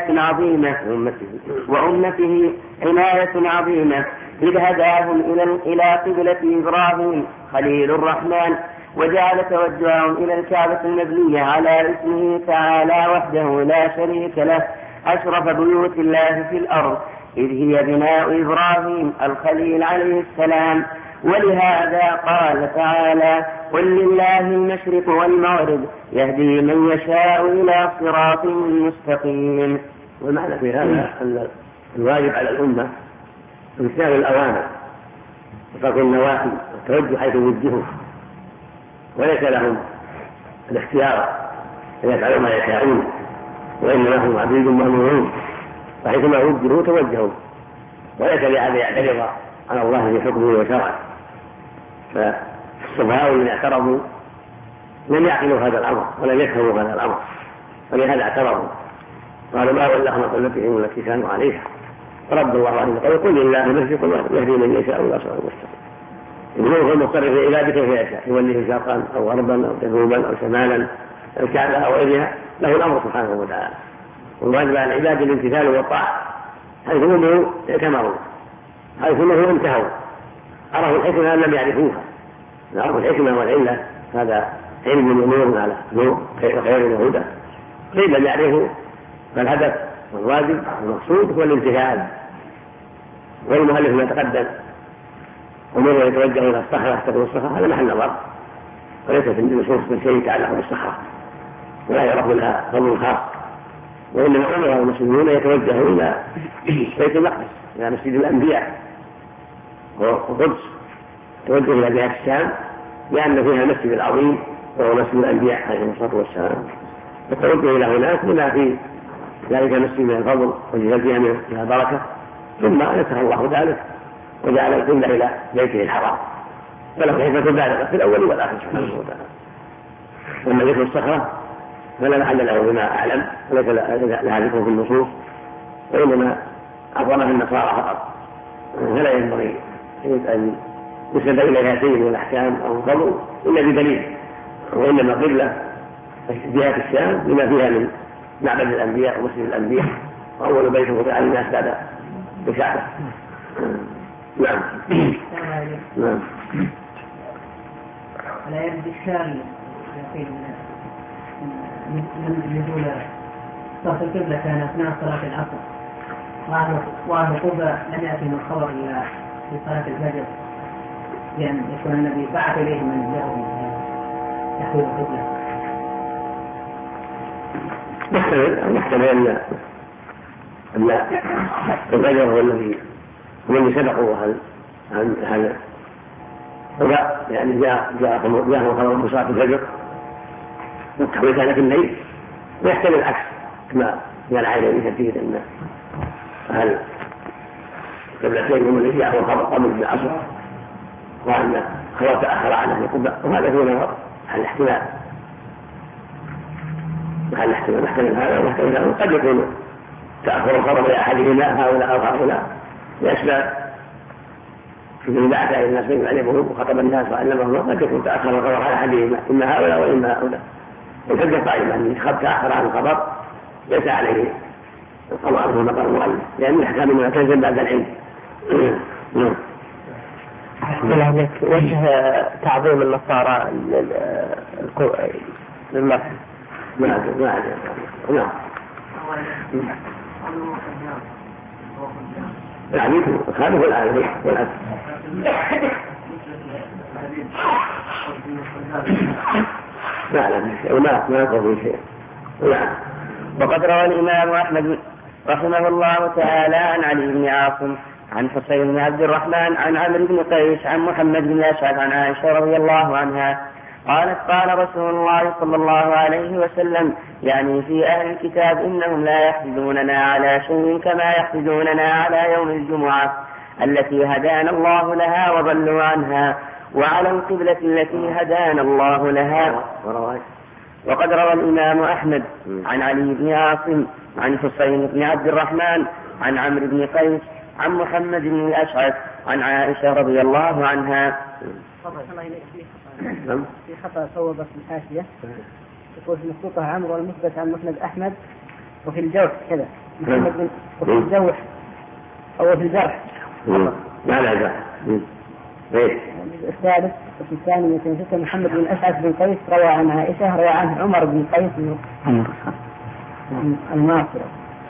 عناية عظيمة إذ هداهم إلى قبلة إبراهيم خليل الرحمن، وجعل توجههم إلى الكعبة المبنية على اسمه تعالى وحده لا شريك له أشرف بيوت الله في الأرض، إذ هي بناء إبراهيم الخليل عليه السلام. ولهذا قال تعالى قل لله المشرق والمغرب يهدي من يشاء إلى صراط مستقيم. والمعنى في هذا أن الواجب على الأمة امتثال الأوامر وترك النواهي والتوجه حيث وجهوا، وليس لهم الاختيار أن يفعلوا ما يشاءون، وإنما هم عبيد مأمورون، فحيثما وجهوا توجهوا، وليس لأحد يعترض على الله في حكمه وشرعه. فالسفهاء الذين اعترضوا لم يعقلوا هذا الأمر ولم يفهموا هذا الأمر، ولهذا اعترضوا قالوا ما ولاهم عن قبلتهم التي كانوا عليها، فرد الله عليه قال قل لله المشرق والمغرب يهدي من يشاء إلى صراط مستقيم. إنه هو المضطر في عباده كيف يشاء، يوليه شرقا أو غربا أو جنوبا أو شمالا الكعبة أو غيرها، له الأمر سبحانه وتعالى. والواجب على العباد الامتثال والطاعة، حيث أمروا ائتمروا، حيث أمروا انتهوا، عرفوا الحكمة لم يعرفوها، عرفوا الحكمة والعلة، هذا علم الأمور على نور خير وهدى. قيل لم يعرفوا، فالهدف والواجب والمقصود هو الامتثال. والمؤلف ما تقدم أمور يتوجه إلى الصخرة تكون الصخرة هذا محل نظر، وليس في النصوص من شيء يتعلق بالصخرة ولا يعرف لها فضل خاص، وإنما أمر المسلمون يتوجهوا إلى بيت المقدس إلى مسجد الأنبياء والقدس، توجه إلى جهة الشام لأن فيها المسجد العظيم وهو مسجد الأنبياء عليهم الصلاة والسلام، فالتوجه إلى هناك بما في ذلك المسجد من الفضل وجهتها من البركة، ثم نسخ الله ذلك وجعل القبلة إلى بيته الحرام، فله حكمة بالغة في الأول والآخر سبحانه وتعالى. وأما ذكر الصخرة فلا محل له بما أعلم، وليس لها ذكر في النصوص، وإنما أعظمها النصارى فقط، فلا ينبغي أن يسند إلى هاتين من الأحكام أو الفضل إلا بدليل، وإنما قبلة جهة الشام بما فيها من معبد الأنبياء ومسجد الأنبياء، وأول بيت وضع للناس بعد الكعبة. نعم. نعم. لا يبدو الشاري من نزول صف القبلة كان أثناء صلاة العصر، وأهل قبة لم يأتهم الخبر إلى صلاة الفجر، لأن يكون النبي بعث إليه من يأخذ يحوي القبلة. محتمل أن الفجر هو الذي سبقوا هذا هدى، يعني جاءهم خبر بصلاة الفجر والتحويل كان في الليل، ويحتمل العكس كما قال عائشة كثير أن أهل قبلتين هم الذي جاءهم خبر قبل العصر، وأن خبر تأخر عن أهل قبة، وهذا هو نظر على الاحتمال هذا ويحتمل هذا. قد يكون تأخر الخبر لأحدهما هؤلاء أو هؤلاء لأسباب من بعث إلى الناس من يعلمهم وخطب الناس وعلمهم، قد يكون تأخر الخبر على أحدهما إما هؤلاء وإما هؤلاء، الحجة قائمة أن تأخر عن الخبر ليس عليه القضاء في مقام المؤلف لأن الأحكام ما تنزل بعد العلم. وجه تعظيم النصارى للمسح نعم. العبيد خالف الآن ما يقضي شيء. وقد روى الإمام أحمد رحمه الله تعالى عن علي بن عاصم عن حسين بن عبد الرحمن عن عمرو بن قيس عن محمد بن أشعث عن عائشة رضي الله عنها قالت قال رسول الله صلى الله عليه وسلم يعني في أهل الكتاب إنهم لا يحسدوننا على شيء كما يحسدوننا على يوم الجمعة التي هدانا الله لها وضلوا عنها وعلى القبلة التي هدانا الله لها. وقد روى الإمام أحمد عن علي بن عاصم عن حسين بن عبد الرحمن عن عمرو بن قيس عن محمد بن الأشعث عن عائشة رضي الله عنها. في خطأ صوبة في الحاشية يقول في مخطوطة عمرو والمثبت عن مسند أحمد وفي الجوح كذا محمد بن وفي الجوح أو في الجرح لا الثالث وفي الثاني محمد بن أشعث بن قيس روى عن عائشة روى عنه عمر بن قيس الناصر.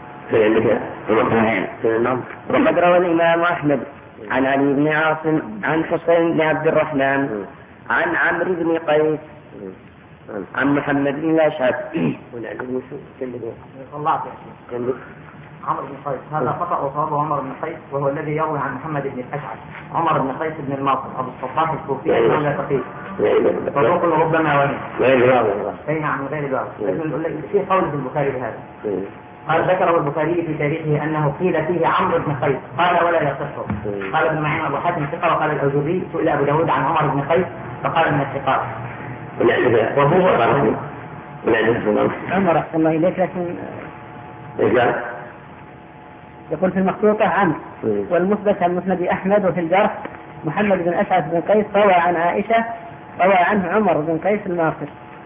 وقد روى الإمام أحمد عن علي بن عاصم عن حسين بن عبد الرحمن عن عمرو بن قيس عن محمد بن الأشعث. عمرو بن قيس هذا خطأ وصوابه عمر بن قيس وهو الذي يروي عن محمد بن الأشعث. عمر بن قيس بن الماطر أبو الصباح الكوفي أنه لا تقيس فروق ربما وهم بين عن غير الواقع. لكن في قول في البخاري بهذا قال ذكره البخاري في تاريخه أنه قيل فيه عمرو بن قيس قال ولا يصح. قال ابن معين أبو حاتم ثقة وقال الأوزري سئل أبو داود عن عمر بن قيس فقال من الثقات وهو عمر أحسن الله إليك. لكن يقول في المخطوطة عمرو والمثبت عن مسند أحمد وفي الجرح محمد بن أشعث بن قيس روى عن عائشة روى عنه عمر بن قيس الناصر.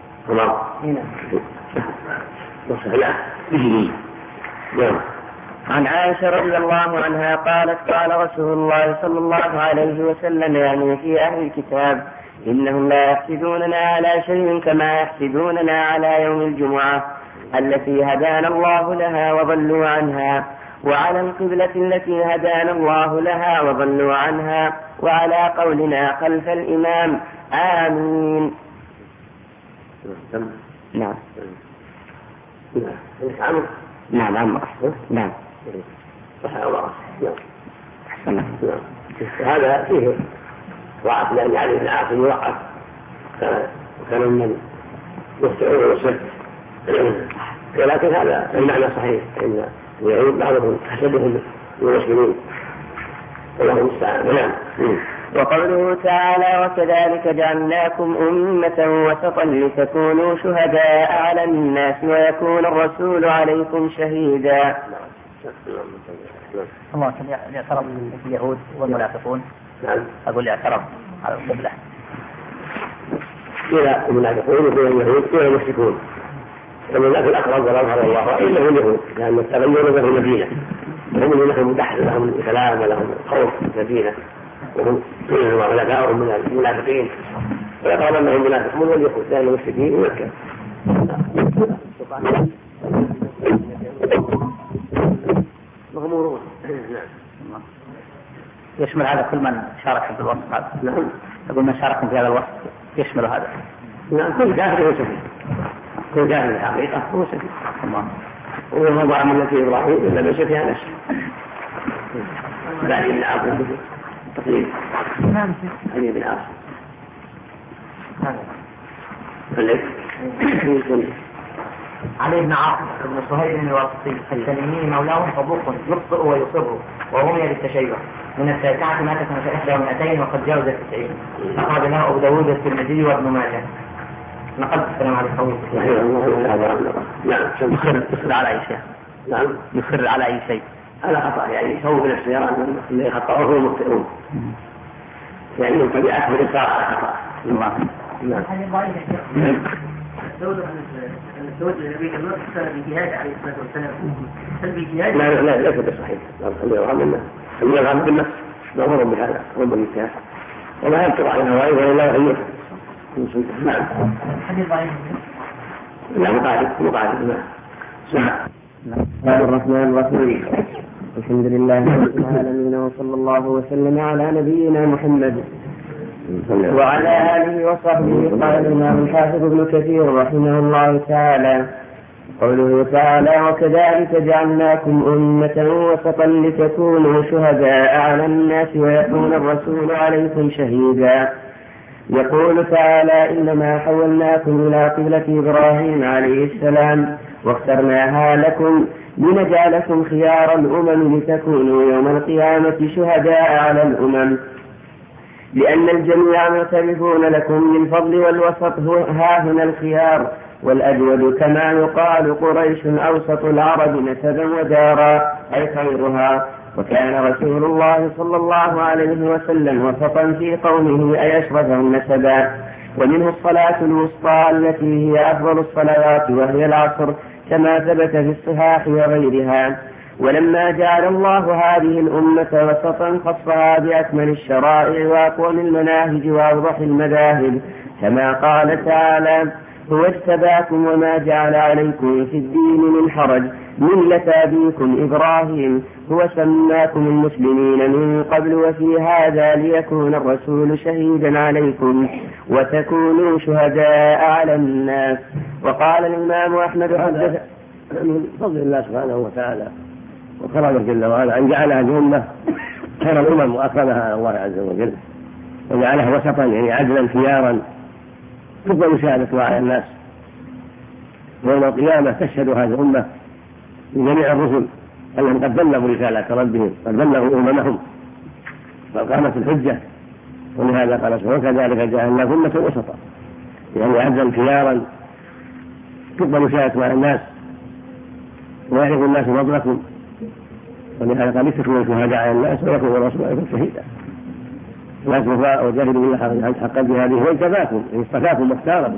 عن عائشة رضي الله عنها قالت قال رسول الله صلى الله عليه وسلم يعني في أهل الكتاب إنهم لا يحسدوننا على شيء كما يحسدوننا على يوم الجمعة التي هدانا الله لها وضلوا عنها وعلى القبلة التي هدانا الله لها وضلوا عنها وعلى قولنا خلف الإمام آمين. نعم هذا فيه ضعف لأن علي بن عاصم يوقف كان من يستعون ويصف ولكن هذا المعنى صحيح إن اليهود بعضهم حسبهم المسلمين والله المستعان. وقوله تعالى وكذلك جعلناكم أمة وسطا لتكونوا شهداء على الناس ويكون الرسول عليكم شهيدا. الله يعترض اليهود والمنافقون. أقول يعترض على القبلة إلى المنافقون وبين اليهود إلى المشركون. المنافق الأقرب والأظهر الله إلا اليهود لأن التغير له المدينة هم اللي لهم دحر لهم الكلام ولهم خوف المدينة وهم وعلماءهم من المنافقين ويقال أنهم منافقون واليهود لأن المشركين مكة. مغمورون. يشمل هذا كل من شارك في الوصف هذا. نعم. أقول من شارك في هذا الوصف يشمل هذا. نعم كل كافر هو سفيه. كل كافر الحقيقة هو سفيه. وهو ضع من نبي إبراهيم إلا من سفيه نفسه. بعد بن عاصم تقريبا. نعم. علي بن عاصم. علي بن عاصم بن صهيب الواسطي التميمي مولاه صدوق يخطئ ويصر ورمي بالتشيع من التاسعة مات سنة 1200 وقد جاوز 90. أخرج له أبو داود الترمذي وابن ماجه. نقلت السلام على القوي. نعم. يصر على أي شيء. نعم. يصر على أي شيء. على خطأ يعني سووا بالاختيار اللي خطأوه هم مخطئون. يعني طبيعة بالإصرار على خطأ. الله. نعم. الزوج النبي النص بالجهاد عليه الصلاة والسلام هل بالجهاد؟ لا ليس بصحيح. خليه يرغب الناس، خليه يرغب بالنفس، مأمور بهذا مأمور بالاجتهاد وما ينطق عن هواه ولا يغيره. نعم. حديث ضعيف. لا مقاعد. بسم الله الرحمن الرحيم. الحمد لله رب العالمين وصلى الله وسلم على نبينا محمد وعلى آله وصحبه. قال الإمام الحافظ ابن كثير رحمه الله تعالى قوله تعالى وكذلك جعلناكم أمة وسطا لتكونوا شهداء على الناس ويكون الرسول عليكم شهيدا. يقول تعالى إنما حولناكم إلى قبلة إبراهيم عليه السلام واخترناها لكم لنجعلكم خيار الأمم لتكونوا يوم القيامة شهداء على الأمم، لأن الجميع مختلفون لكم للفضل والوسط ها هنا الخيار والأجود، كما يقال قريش أوسط العرب نسبا ودارا أي خيرها. وكان رسول الله صلى الله عليه وسلم وسطا في قومه أي أشرفهم نسبا. ومنه الصلاة الوسطى التي هي أفضل الصلوات وهي العصر كما ثبت في الصحاح وغيرها. ولما جعل الله هذه الأمة وسطا خصها بأكمل الشرائع وأقوم المناهج وأوضح المذاهب، كما قال تعالى هو اجتباكم وما جعل عليكم في الدين من حرج ملة أبيكم إبراهيم هو سماكم المسلمين من قبل وفي هذا ليكون الرسول شهيدا عليكم وتكونوا شهداء على الناس. وقال الإمام أحمد من فضل الله سبحانه وتعالى وكرمه جل وعلا أن جعلها الأمة خير الأمم وأكرمها على الله عز وجل، وجعلها وسطا يعني عدلا خيارا تقبل شهادتها على الناس. يوم القيامة تشهد هذه الأمة لجميع الرسل أنهم قد بلغوا رسالة ربهم، قد بلغوا أممهم فقامت الحجة. ولهذا قال سبحانه وكذلك جعلناكم أمة وسطا يعني عدلا خيارا تقبل شهادتها على الناس ويعرف الناس فضلكم. ولهذا قال لتكونوا شهداء على الناس ويكون الرسول عليكم شهيدا. لا تخفى وجاهدوا بالله حق جهاده واجتباكم يعني اصطفاكم واختاركم.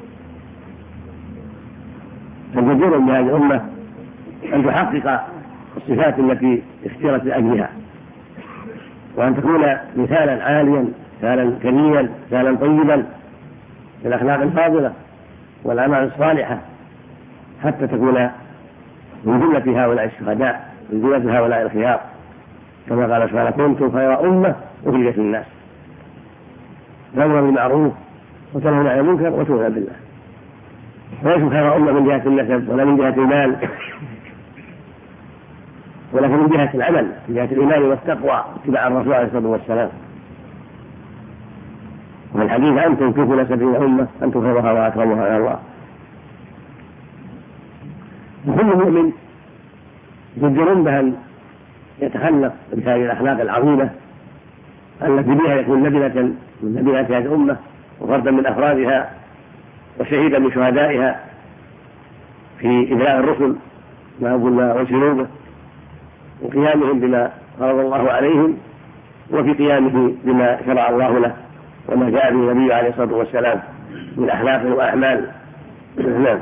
فالجدير بهذه الأمة أن تحقق الصفات التي اختيرت لأجلها، وأن تكون مثالا عاليا مثالا كريما مثالا طيبا في الأخلاق الفاضلة والأعمال الصالحة، حتى تكون من جملة هؤلاء الشهداء من جملة هؤلاء الخيار، كما قال سبحانه كنتم خير أمة أخرجت للناس تأمرون بالمعروف وتنهون عن المنكر وتؤمنون بالله. وليسوا خير أمة من جهة النسب ولا من جهة المال، ولكن من جهة العمل من جهة الإيمان والتقوى اتباع الرسول عليه الصلاة والسلام. وفي الحديث أنتم كيف نسب الأمة أنتم خيرها وأكرمها على الله. وكل مؤمن جدير بأن يتخلق بهذه الأخلاق العظيمة التي بها يكون لبنة من لبنات هذه الأمة وفردا من أفرادها وشهيدا من شهدائها في إبلاغ الرسل ما قلنا وانشروا به وقيامهم بما فرض الله عليهم وفي قيامه بما شرع الله له وما جاء به النبي عليه الصلاة والسلام من أخلاق وأعمال. نعم.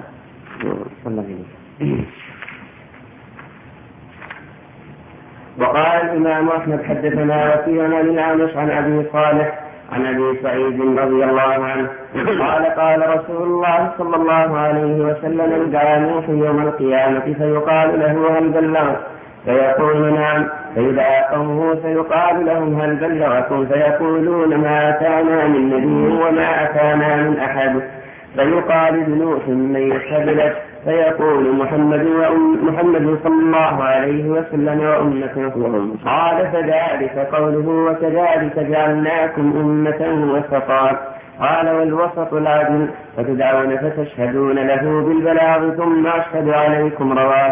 وقال الإمام أحمد حدثنا وكيع عن الأعمش عن أبي صالح عن أبي سعيد رضي الله عنه قال قال رسول الله صلى الله عليه وسلم يدعى نوح يوم القيامة فيقال له هل بلغت فيقول نعم، فيدعى قومه فيقال لهم هل بلغكم فيقولون ما أتانا من نبي وما أتانا من أحد، فيقال لنوح من يشهد لك فيقول محمد صلى الله عليه وسلم وأمته. قال فذلك قوله وكذلك جعلناكم أمة وسطا. قال والوسط العدل فتدعون فتشهدون له بالبلاغ ثم أشهد عليكم. رواه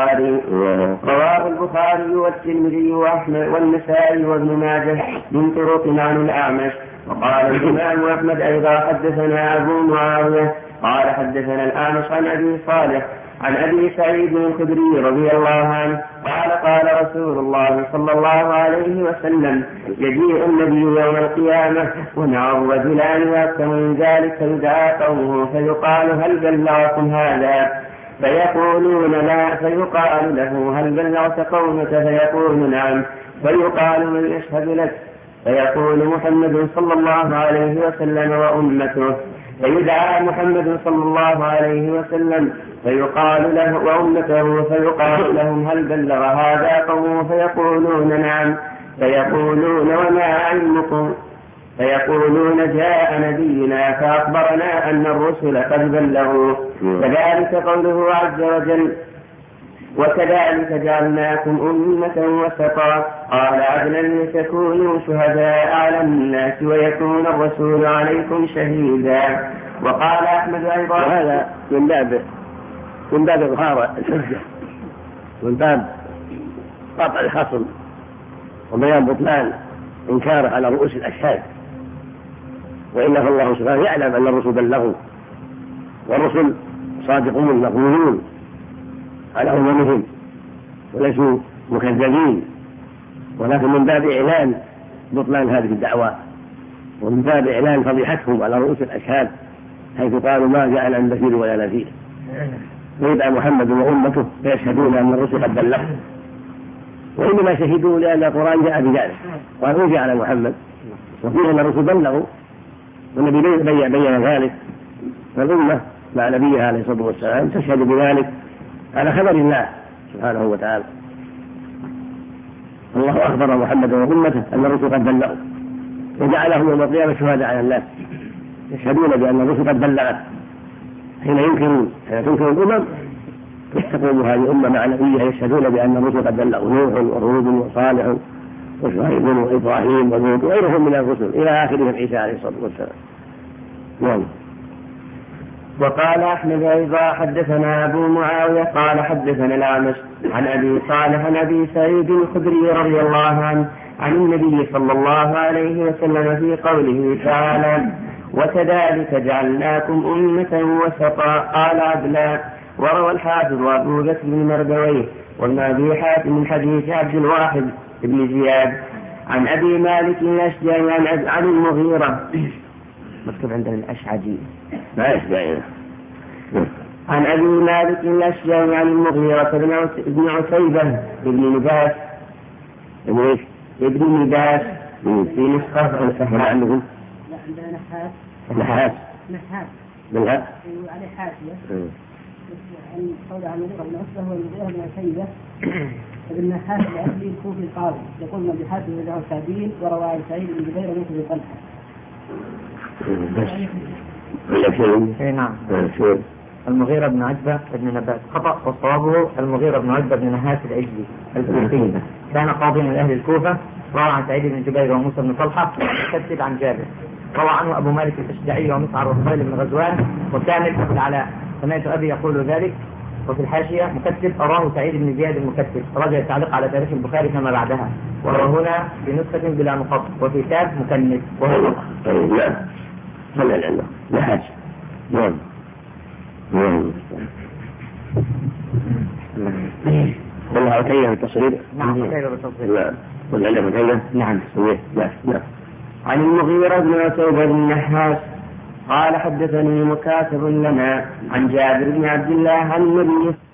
البخاري والترمذي وأحمد والنسائي وابن ماجه من طرق عن الأعمش. وقال الإمام أحمد أيضا حدثنا أبو معاوية قال حدثنا الأعمش عن أبي صالح عن أبي سعيد الخدري رضي الله عنه قال رسول الله صلى الله عليه وسلم: يجيء النبي يوم القيامة ومعه رجلان وأكثر من ذلك فيدعى قومه فيقال: هل بلغكم هذا؟ فيقولون لا. فيقال له: هل بلغت قومك؟ فيقول: نعم. فيقال: من يشهد لك؟ فيقول: محمد صلى الله عليه وسلم وأمته. فيدعى محمد صلى الله عليه وسلم فيقال له وأمته فيقال لهم: هل بلغ هذا قومه؟ فيقولون: نعم. فيقولون: وما علمكم؟ فيقولون: جاء نبينا فأخبرنا أن الرسل قد بلغوا. كذلك قوله عز وجل: وكذلك جعلناكم أمة وسطا قال: عدلا لتكونوا شهداء على الناس ويكون الرسول عليكم شهيدا. وقال أحمد أيضا: وهذا من باب إظهار الحجة ومن باب قطع الخصم وبيان بطلان إنكاره على رؤوس الأشهاد. وإلا فالله سبحانه يعلم أن الرسل بلغوا، والرسل صادقون مقبولون على أممهم وليسوا مكذبين، ولكن من باب إعلان بطلان هذه الدعوة ومن باب إعلان فضيحتهم على رؤوس الأشهاد حيث قالوا: ما جاءنا من بشير ولا نذير. ويدعى محمد وأمته فيشهدون أن الرسل قد بلغوا، وإنما شهدوا لأن القرآن جاء بذلك وأن أوحي على محمد وفيه أن الرسل بلغوا، والنبي بين ذلك، فالأمة مع نبيها عليه الصلاة والسلام تشهد بذلك على خبر الله سبحانه وتعالى. الله أخبر محمد وأمته أن الرسل قد بلغوا وجعلهم يوم القيامة شهداء على الناس، يشهدون بأن الرسل قد بلغت. حين تنكر الأمم تقوم هذه الأمة مع نبيها يشهدون بأن الرسل قد بلغوا: نوح وهود وصالح وشعيب وإبراهيم ولوط وغيرهم من الرسل إلى آخرهم عيسى عليه الصلاة والسلام. نعم. وقال أحمد أيضا: حدثنا أبو معاوية قال حدثنا الأعمش عن أبي صالح عن أبي سعيد الخدري رضي الله عنه عن النبي صلى الله عليه وسلم في قوله تعالى: وكذلك جعلناكم أمة وسطا قال عدلا. وروى الحافظ أبو بكر بن مردويه وابن أبي حاتم من حديث عبد الواحد بن زياد عن أبي مالك الأشجعي عن المغيرة، مكتوب عندنا الأشعجي ما يشجعي، عن أبي مالك الأشجعي عن المغيرة بن عتيبة بن نباس ابن نباس في نسخة السهل عندكم نحاس بالها عليه حاشية عن قول عن المغيرة بن عتبة والمغيرة بن عتيبة ابن نحاس الأهلي الكوفي القاضي يقول: ابن حاتم بن سعدين وروى عن سعيد بن جبير بن طلحة. نعم. المغيرة بن عتبة بن نبات خطأ، وصوابه المغيرة بن عتبة بن نحاس العجلي الكوفي، كان قاضيا من أهل الكوفة، روى عن سعيد بن جبير وموسى بن طلحة وكتب عن جابر، روى عنه أبو مالك الأشجعي ومسعر والخيل بن غزوان وكامل بن العلاء. سمعت أبي يقول ذلك. وفي الحاشية مكتب: أراه سعيد بن زياد المكتب، رجع التعليق على تاريخ البخاري كما بعدها، وهو هنا بنسخة بلا نقط، وفي كتاب مكنس وهو نقط. لا صلى العلم لا حاجة. نعم. والله عتيبة بالتصريف. نعم عتيبة بالتصريف. لا والعلم عتيبة. نعم. لا. عن المغيرة بن عتيبة بن نحاس قال: حدثني مكاتب لنا عن جابر بن عبد الله عن النبي